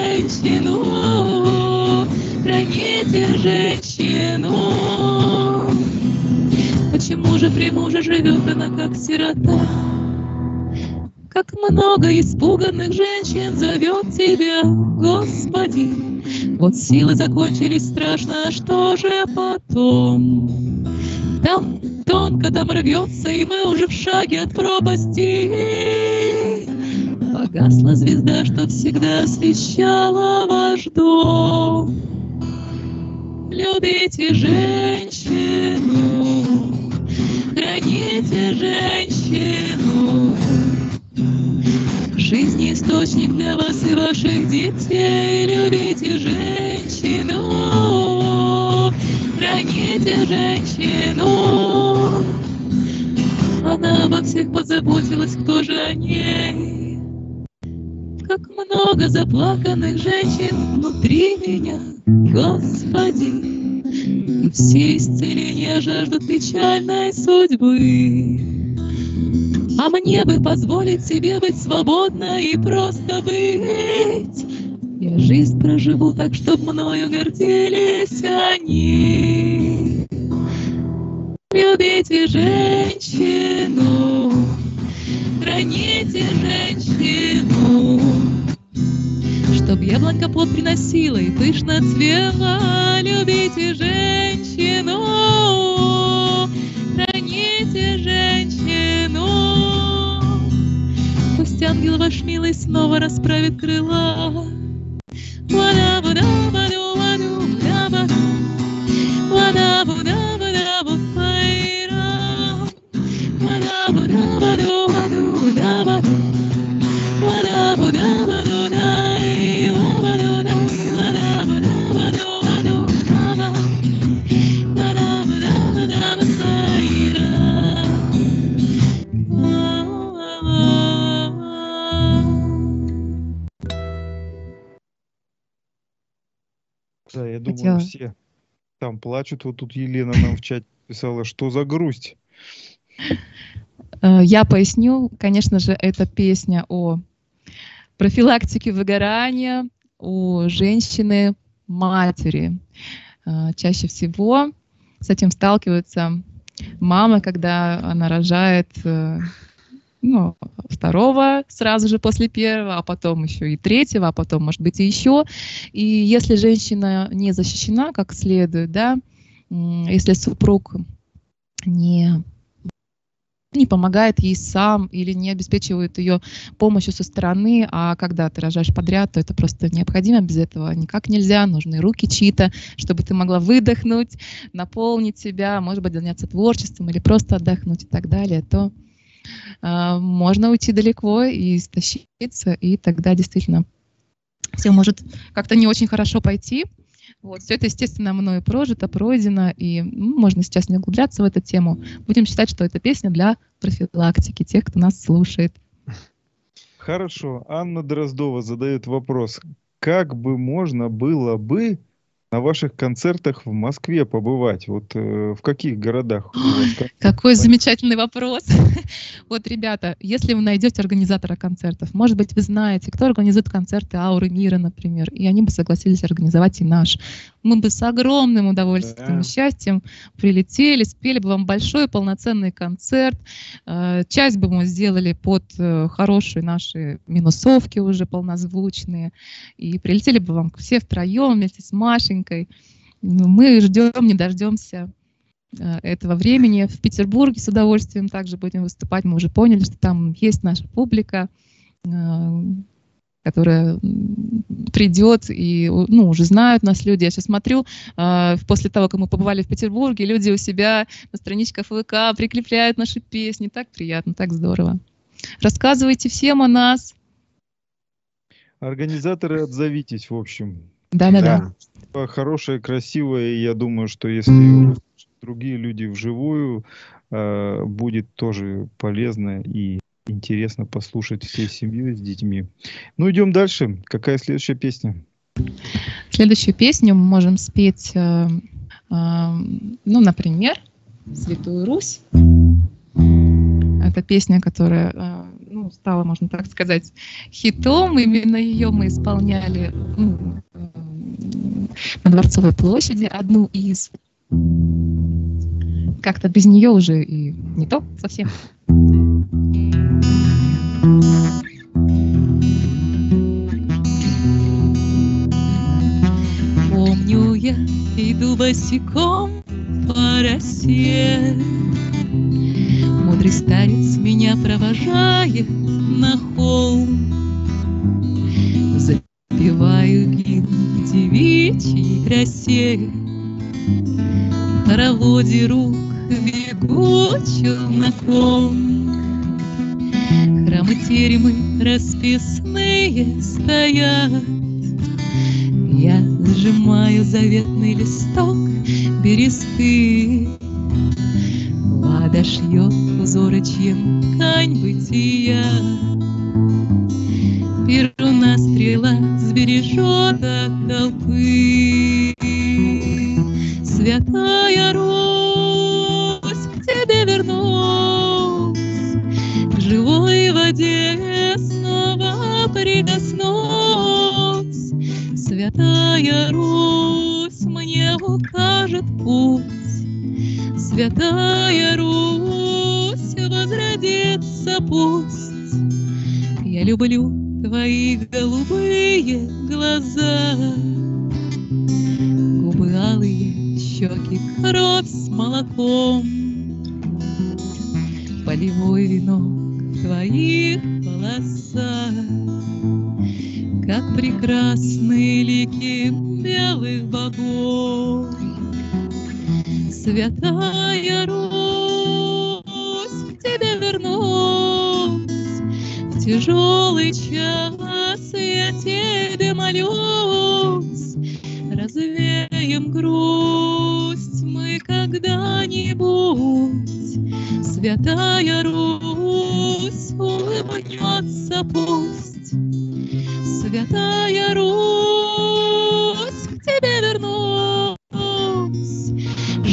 женщину, храните женщину. Почему же при муже живет она как сирота? Как много испуганных женщин зовет тебя, Господи. Вот силы закончились страшно, что же потом? Там тонко там рвется, и мы уже в шаге от пропасти. Погасла звезда, что всегда освещала ваш дом. Любите женщину, храните женщину. Жизнь источник для вас и ваших детей. Любите женщину, храните женщину. Она обо всех позаботилась, кто же о ней? Как много заплаканных женщин внутри меня, Господи. И все исцеления жаждут печальной судьбы. А мне бы позволить себе быть свободной и просто быть. Я жизнь проживу так, чтоб мною гордились они. Любите женщину, храните женщину, чтоб яблонька плод приносила и пышно цвела. Любите женщину, храните женщину. Пусть ангел ваш милый снова расправит крыла. Да, я думаю, Хотела... все там плачут. Вот тут Елена нам в чате писала, что за грусть. Я поясню. Конечно же, это песня о профилактике выгорания у женщины-матери. Чаще всего с этим сталкиваются мамы, когда она рожает ну, второго сразу же после первого, а потом еще и третьего, а потом, может быть, и еще. И если женщина не защищена как следует, да, если супруг не, не помогает ей сам или не обеспечивает ее помощью со стороны, а когда ты рожаешь подряд, то это просто необходимо, без этого никак нельзя, нужны руки чьи-то, чтобы ты могла выдохнуть, наполнить себя, может быть, заняться творчеством или просто отдохнуть и так далее, то э, можно уйти далеко и истощиться, и тогда действительно все может как-то не очень хорошо пойти. Вот, все это, естественно, мною прожито, пройдено, и ну, можно сейчас не углубляться в эту тему. Будем считать, что это песня для профилактики, тех, кто нас слушает. Хорошо. Анна Дроздова задает вопрос. Как бы можно было бы на ваших концертах в Москве побывать? Вот э, в каких городах? Ой, какой замечательный вопрос. Вот, ребята, если вы найдете организатора концертов, может быть, вы знаете, кто организует концерты Ауры Мира, например, и они бы согласились организовать и наш. Мы бы с огромным удовольствием и счастьем прилетели, спели бы вам большой полноценный концерт. Часть бы мы сделали под хорошие наши минусовки уже полнозвучные. И прилетели бы вам все втроем вместе с Машенькой. Мы ждем, не дождемся этого времени. В Петербурге с удовольствием также будем выступать. Мы уже поняли, что там есть наша публика, которая придет, и ну, уже знают нас люди. Я сейчас смотрю, э, после того, как мы побывали в Петербурге, люди у себя на страничках ВК прикрепляют наши песни. Так приятно, так здорово. Рассказывайте всем о нас. Организаторы, отзовитесь, в общем. Да-да-да. Да. Хорошее, красивое, и я думаю, что если другие люди вживую, э, будет тоже полезно и интересно послушать всей семьей с детьми. Ну, идем дальше. Какая следующая песня? Следующую песню мы можем спеть, э, э, ну, например, «Святую Русь». Это песня, которая э, ну, стала, можно так сказать, хитом. Именно ее мы исполняли ну, э, на Дворцовой площади, одну из. Как-то без нее уже и не то совсем. Помню, я иду босиком по росе, мудрый старец меня провожает на холм. Запеваю гимн девичьей красе, в хороводе рук бегу челноком. Храмы теремы расписные стоят, я сжимаю заветный листок бересты. Вода шьет узорочьем ткань бытия, перуна стрела сбережет от толпы. Святая Русь, к тебе вернусь, к живой воде снова прикоснусь. Святая Русь мне укажет путь, Святая Русь возродится пусть. Я люблю твои голубые глаза, губы алые, щеки кровь с молоком, полевой венок в твоих волосах, как прекрасные лики белых богов. Святая Русь, к тебе вернусь, в тяжелый час я тебе молюсь. Развеем грусть мы когда-нибудь, Святая Русь улыбнется пусть. Святая Русь, к тебе вернусь,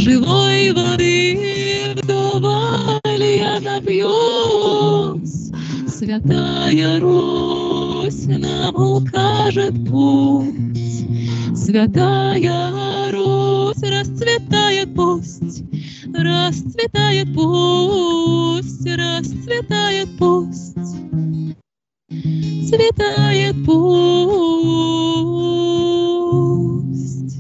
живой воды вдоволь я напьюсь. Святая Русь нам укажет путь. Святая Русь расцветает пусть, расцветает пусть, расцветает пусть, цветает пусть.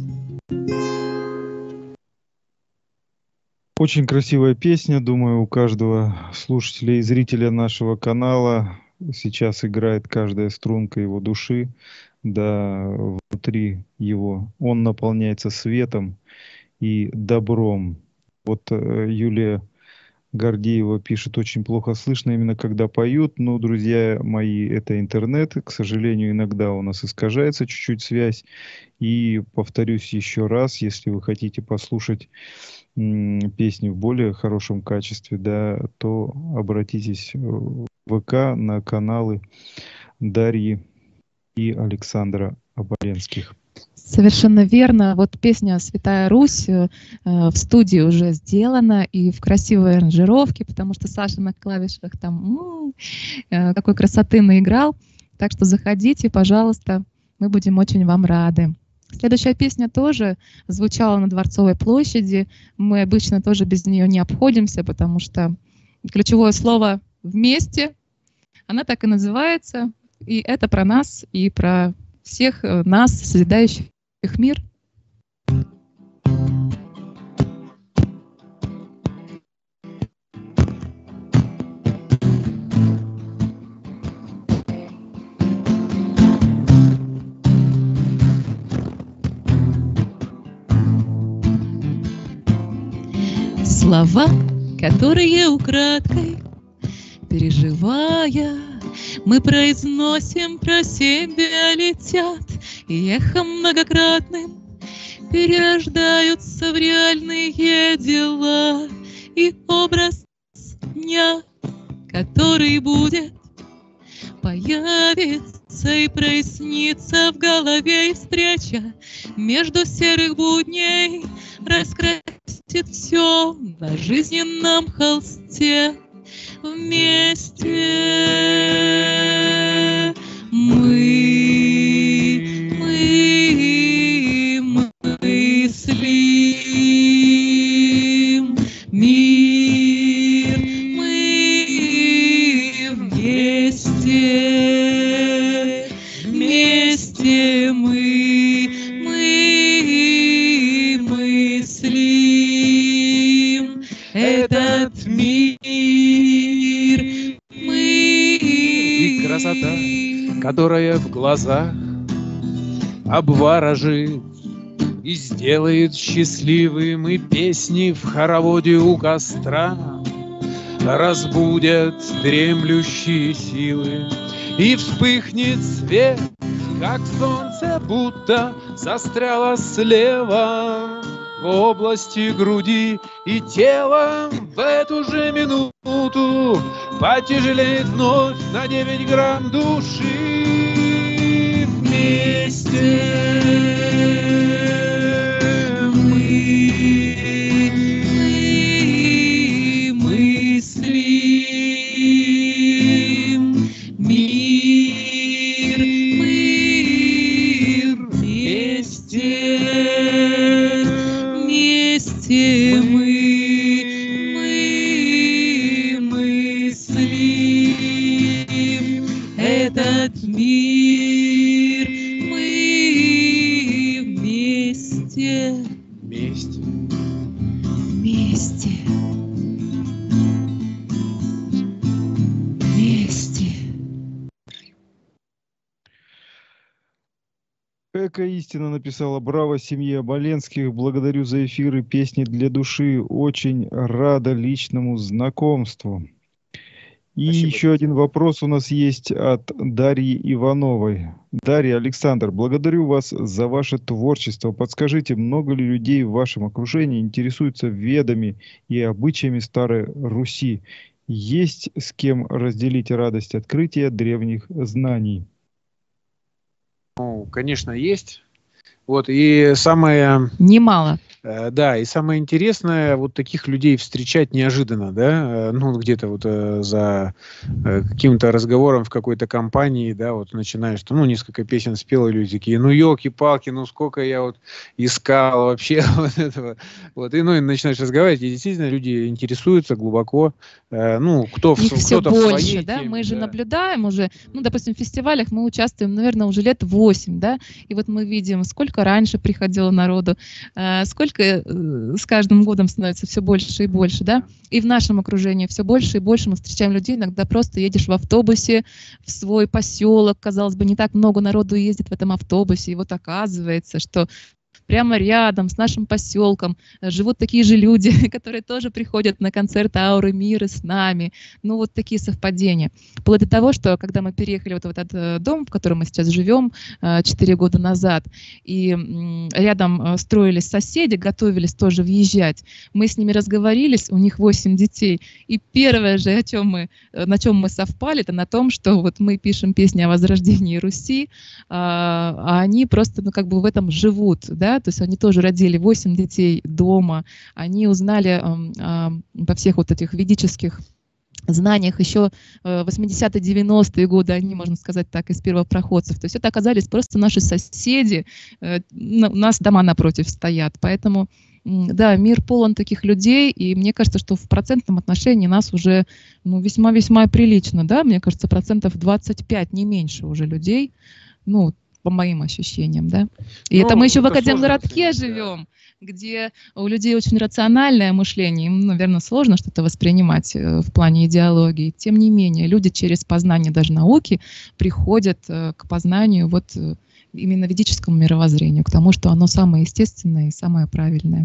Очень красивая песня, думаю, у каждого слушателя и зрителя нашего канала сейчас играет каждая струнка его души, да, внутри его. Он наполняется светом и добром. Вот э, Юлия Гордеева пишет, очень плохо слышно именно когда поют. Но, друзья мои, это интернет. К сожалению, иногда у нас искажается чуть-чуть связь. И повторюсь еще раз, если вы хотите послушать м, песни в более хорошем качестве, да, то обратитесь в ВК на каналы Дарьи и Александра Оболенских. Совершенно верно. Вот песня «Святая Русь» э, в студии уже сделана и в красивой аранжировке, потому что Саша на клавишах там м-м, э, какой красоты наиграл. Так что заходите, пожалуйста, мы будем очень вам рады. Следующая песня тоже звучала на Дворцовой площади. Мы обычно тоже без нее не обходимся, потому что ключевое слово «вместе», она так и называется. И это про нас и про всех нас, созидающих мир. Слова, которые украдкой, переживая, мы произносим про себя, летят и эхом многократным перерождаются в реальные дела. И образ дня, который будет, появится и прояснится в голове, и встреча между серых будней раскрасит все на жизненном холсте. Вместе мы, мы мыслим мир, мы вместе, вместе мы, мы мыслим этот мир. Красота, которая в глазах обворожит и сделает счастливым, и песни в хороводе у костра разбудят дремлющие силы, и вспыхнет свет, как солнце, будто застряло слева в области груди, и тело в эту же минуту потяжелеет вновь на девять грамм души. Вместе мы, мы мыслим мир, мир вместе, вместе мы. Этот мир мы вместе, вместе, вместе, вместе. Эко истина написала: браво семье Оболенских, благодарю за эфиры, песни для души, очень рада личному знакомству. И Спасибо. еще один вопрос у нас есть от Дарьи Ивановой. Дарья, Александр, благодарю вас за ваше творчество. Подскажите, много ли людей в вашем окружении интересуются ведами и обычаями Старой Руси? Есть с кем разделить радость открытия древних знаний? Ну, конечно, есть. Вот, и самое... Немало. Да, и самое интересное, вот таких людей встречать неожиданно, да, ну, где-то вот за каким-то разговором в какой-то компании, да, вот начинаешь, ну, несколько песен спел, и люди такие, ну, елки-палки, ну, сколько я вот искал вообще вот этого, вот, и, ну, и начинаешь разговаривать, и действительно люди интересуются глубоко, ну, кто в, их все кто-то больше, в своей да, теме, мы же да. наблюдаем уже, ну, допустим, в фестивалях мы участвуем, наверное, уже лет восемь, да, и вот мы видим, сколько раньше приходило народу, э, сколько э, с каждым годом становится все больше и больше, да, и в нашем окружении все больше и больше мы встречаем людей, иногда просто едешь в автобусе в свой поселок, казалось бы, не так много народу ездит в этом автобусе, и вот оказывается, что прямо рядом с нашим поселком живут такие же люди, которые тоже приходят на концерт Ауры Мира с нами. Ну, вот такие совпадения. Вплоть до того, что когда мы переехали вот в этот дом, в котором мы сейчас живем, четыре года назад, и рядом строились соседи, готовились тоже въезжать, мы с ними разговорились, у них восемь детей, и первое же, о чем мы, на чем мы совпали, это на том, что вот мы пишем песни о возрождении Руси, а они просто, ну, как бы в этом живут, да, то есть они тоже родили восемь детей дома, они узнали э, э, во всех вот этих ведических знаниях еще э, восьмидесятые девяностые годы, они, можно сказать так, из первопроходцев. То есть это оказались просто наши соседи, э, у нас дома напротив стоят, поэтому, э, да, мир полон таких людей, и мне кажется, что в процентном отношении нас уже, ну, весьма-весьма прилично, да, мне кажется, процентов двадцать пять, не меньше уже людей, ну, по моим ощущениям, да. И ну, это мы еще в Академгородке живем, где у людей очень рациональное мышление, им, наверное, сложно что-то воспринимать в плане идеологии. Тем не менее, люди через познание даже науки приходят к познанию вот именно ведическому мировоззрению, к тому, что оно самое естественное и самое правильное.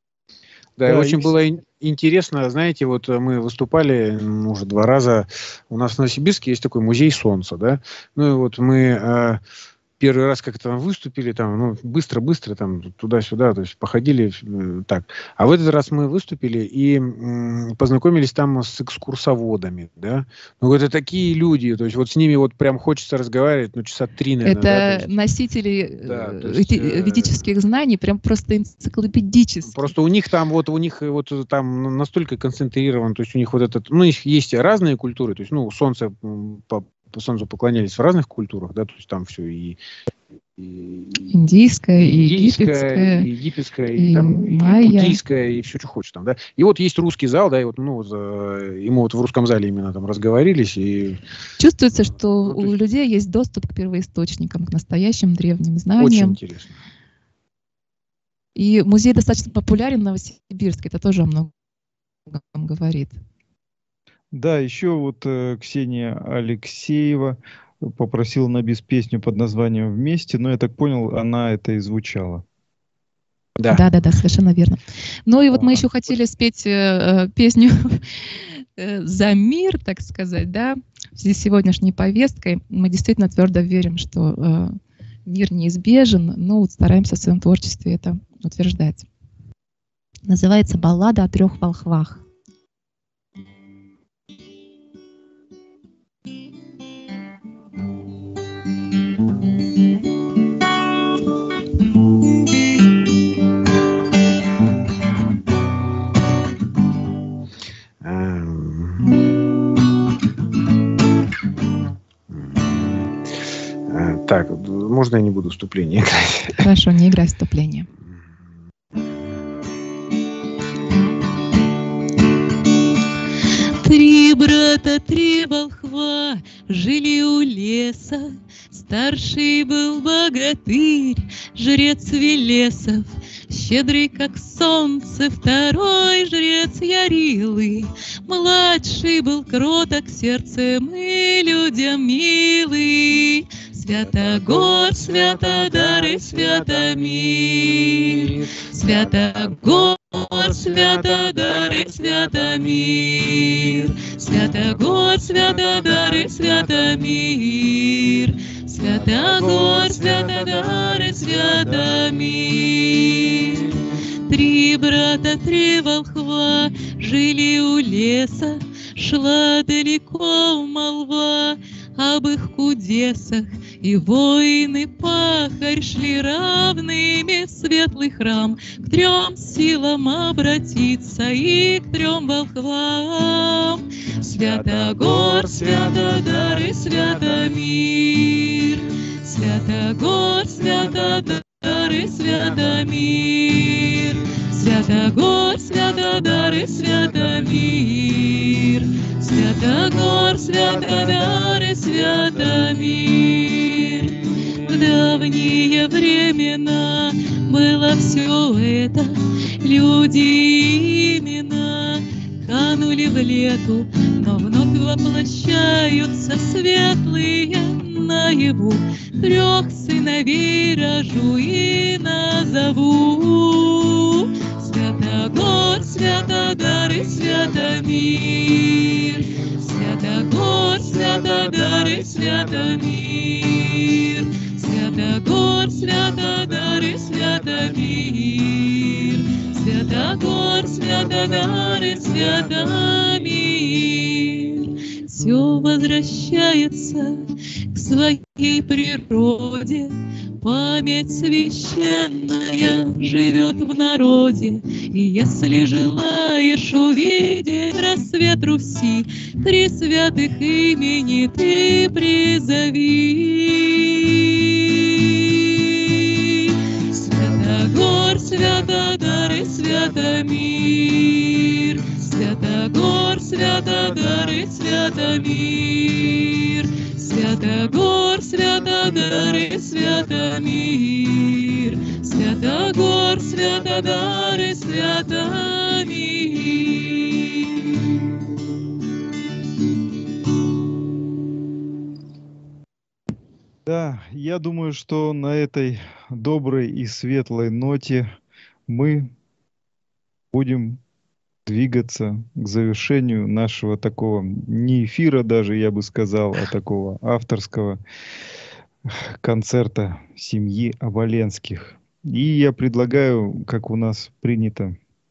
Да, да, очень и... было интересно, знаете, вот мы выступали уже два раза, у нас в Новосибирске есть такой музей Солнца, да, ну и вот мы... Первый раз как-то там выступили, там, ну, быстро-быстро, там, туда-сюда, то есть походили э, так. А в этот раз мы выступили и м, познакомились там с экскурсоводами, да. Ну, это такие люди, то есть вот с ними вот прям хочется разговаривать, ну, часа три, наверное. Это да, есть, носители да, есть, э, ведических знаний, прям просто энциклопедические. Просто у них там вот, у них вот там настолько концентрирован, то есть у них вот этот, ну, у них есть разные культуры, то есть, ну, солнце по по солнцу поклонялись в разных культурах, да, то есть там все и, и индийское, и египетское, и, египетское, и, и, там, и буддийское, и все, что хочешь там, да. И вот есть русский зал, да, и вот, ну, вот, и мы вот в русском зале именно там разговорились. И... Чувствуется, что ну, у есть... людей есть доступ к первоисточникам, к настоящим древним знаниям. Очень интересно. И музей достаточно популярен в Новосибирске, это тоже о многом говорит. Да, еще вот э, Ксения Алексеева попросила на бис песню под названием «Вместе», но я так понял, она это и звучала. Да, да, да, да, совершенно верно. Ну и вот мы еще хотели спеть э, песню «За мир», так сказать, да, в связи с сегодняшней повесткой. Мы действительно твердо верим, что э, мир неизбежен, но вот стараемся в своем творчестве это утверждать. Называется «Баллада о трех волхвах». Так, можно я не буду вступление играть? Хорошо, не играй вступление. Три брата, три волхва жили у леса. Старший был богатырь, жрец Велесов, щедрый, как солнце, второй жрец Ярилы. Младший был кроток сердцем и людям милый. Святогор, Святодар и Святомир. Святогор, Святодар и Святомир. Святогор, Святодар и Святомир. Святогор, Святодар и Святомир. Три брата, три волхва жили у леса. Шла далеко молва об их кудесах И воин, и пахарь шли равными в светлый храм, к трем силам обратиться и к трем волхвам. Святогор, Святодар и Святомир, Святогор, Святодар и Святомир, Святогор, Святодар и Святомир, Святогор, Святодар и Святомир. В давние времена было все это, люди и имена канули в лету, но вновь воплощаются светлые наяву. Трех сыновей рожу и назову: Святогор, Святодар и Святомир, Святогор, Святодар и Святомир, Святогор, Святодар и Святомир, Святогор, Святодар и Святомир. Все возвращается к своей природе, память священная живет в народе. И если желаешь увидеть рассвет Руси, три святых имени ты призови: Святогор, Святодар и Святомир, Святогор, Святодар и Святомир, Святогор, Святодар и Святомир, Святогор, Святодар и Святомир. Да, я думаю, что на этой доброй и светлой ноте мы будем двигаться к завершению нашего такого, не эфира даже, я бы сказал, а такого авторского концерта семьи Оболенских. И я предлагаю, как у нас принято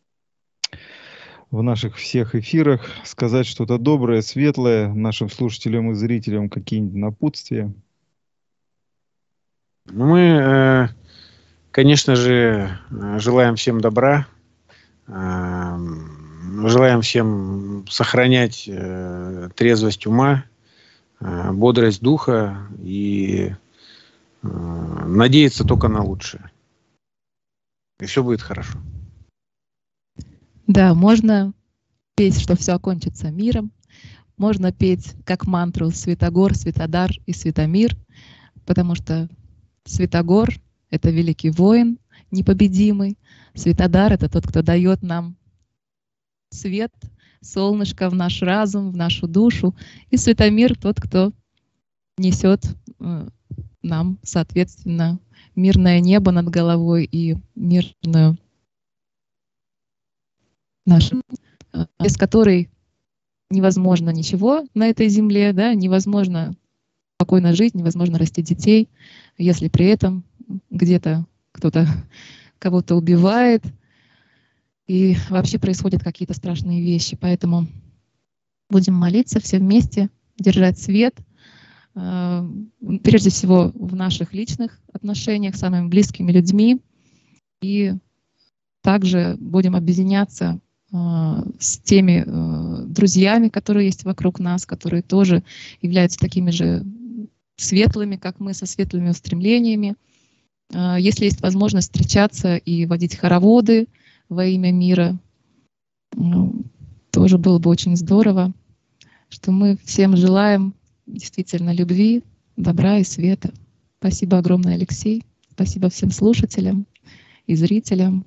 в наших всех эфирах, сказать что-то доброе, светлое нашим слушателям и зрителям, какие-нибудь напутствия. Мы, конечно же, желаем всем добра, желаем всем сохранять трезвость ума, бодрость духа и надеяться только на лучшее. И все будет хорошо. Да, можно петь, что все окончится миром. Можно петь как мантру Святогор, Святодар и Святомир, потому что Святогор — это великий воин, непобедимый. Святодар — это тот, кто дает нам свет, солнышко в наш разум, в нашу душу. И Святомир — тот, кто несет э, нам, соответственно, мирное небо над головой и мирную нашу, э, без которой невозможно ничего на этой земле, да, невозможно спокойно жить, невозможно растить детей, если при этом где-то кто-то кого-то убивает, и вообще происходят какие-то страшные вещи. Поэтому будем молиться все вместе, держать свет, э, прежде всего в наших личных отношениях с самыми близкими людьми, и также будем объединяться э, с теми э, друзьями, которые есть вокруг нас, которые тоже являются такими же светлыми, как мы, со светлыми устремлениями. Э, если есть возможность встречаться и водить хороводы во имя мира, ну, тоже было бы очень здорово, что мы всем желаем действительно любви, добра и света. Спасибо огромное, Алексей. Спасибо всем слушателям и зрителям.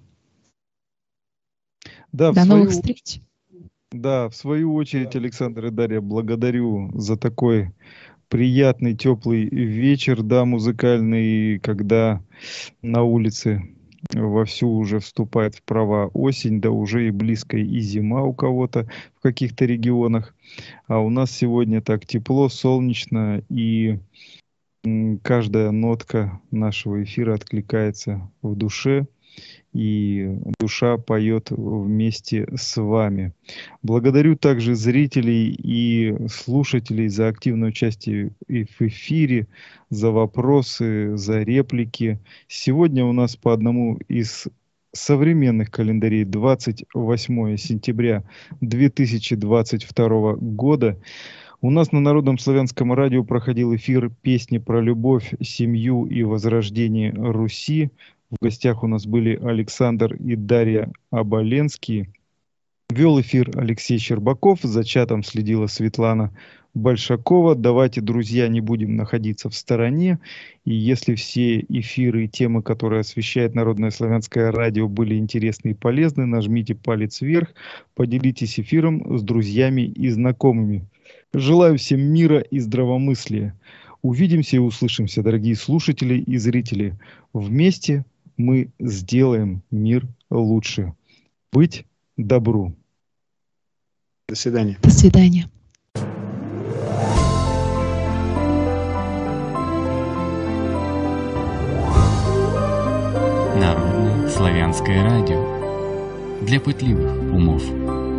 Да, До свою, новых встреч. Да, в свою очередь, Александр и Дарья, благодарю за такой приятный, теплый вечер, да, музыкальный, когда на улице вовсю уже вступает в права осень, да уже и близко и зима у кого-то в каких-то регионах. А у нас сегодня так тепло, солнечно, и м, каждая нотка нашего эфира откликается в душе. и душа поет вместе с вами. Благодарю также зрителей и слушателей за активное участие и в эфире, за вопросы, за реплики. Сегодня у нас по одному из современных календарей двадцать восьмое сентября две тысячи двадцать второго года. У нас на Народном славянском радио проходил эфир «Песни про любовь, семью и возрождение Руси». В гостях у нас были Александр и Дарья Оболенские. Вел эфир Алексей Щербаков, за чатом следила Светлана Большакова. Давайте, друзья, не будем находиться в стороне. И если все эфиры и темы, которые освещает Народное славянское радио, были интересны и полезны, нажмите палец вверх, поделитесь эфиром с друзьями и знакомыми. Желаю всем мира и здравомыслия. Увидимся и услышимся, дорогие слушатели и зрители. Вместе мы сделаем мир лучше. Быть добру. До свидания. До свидания. Народное славянское радио для пытливых умов.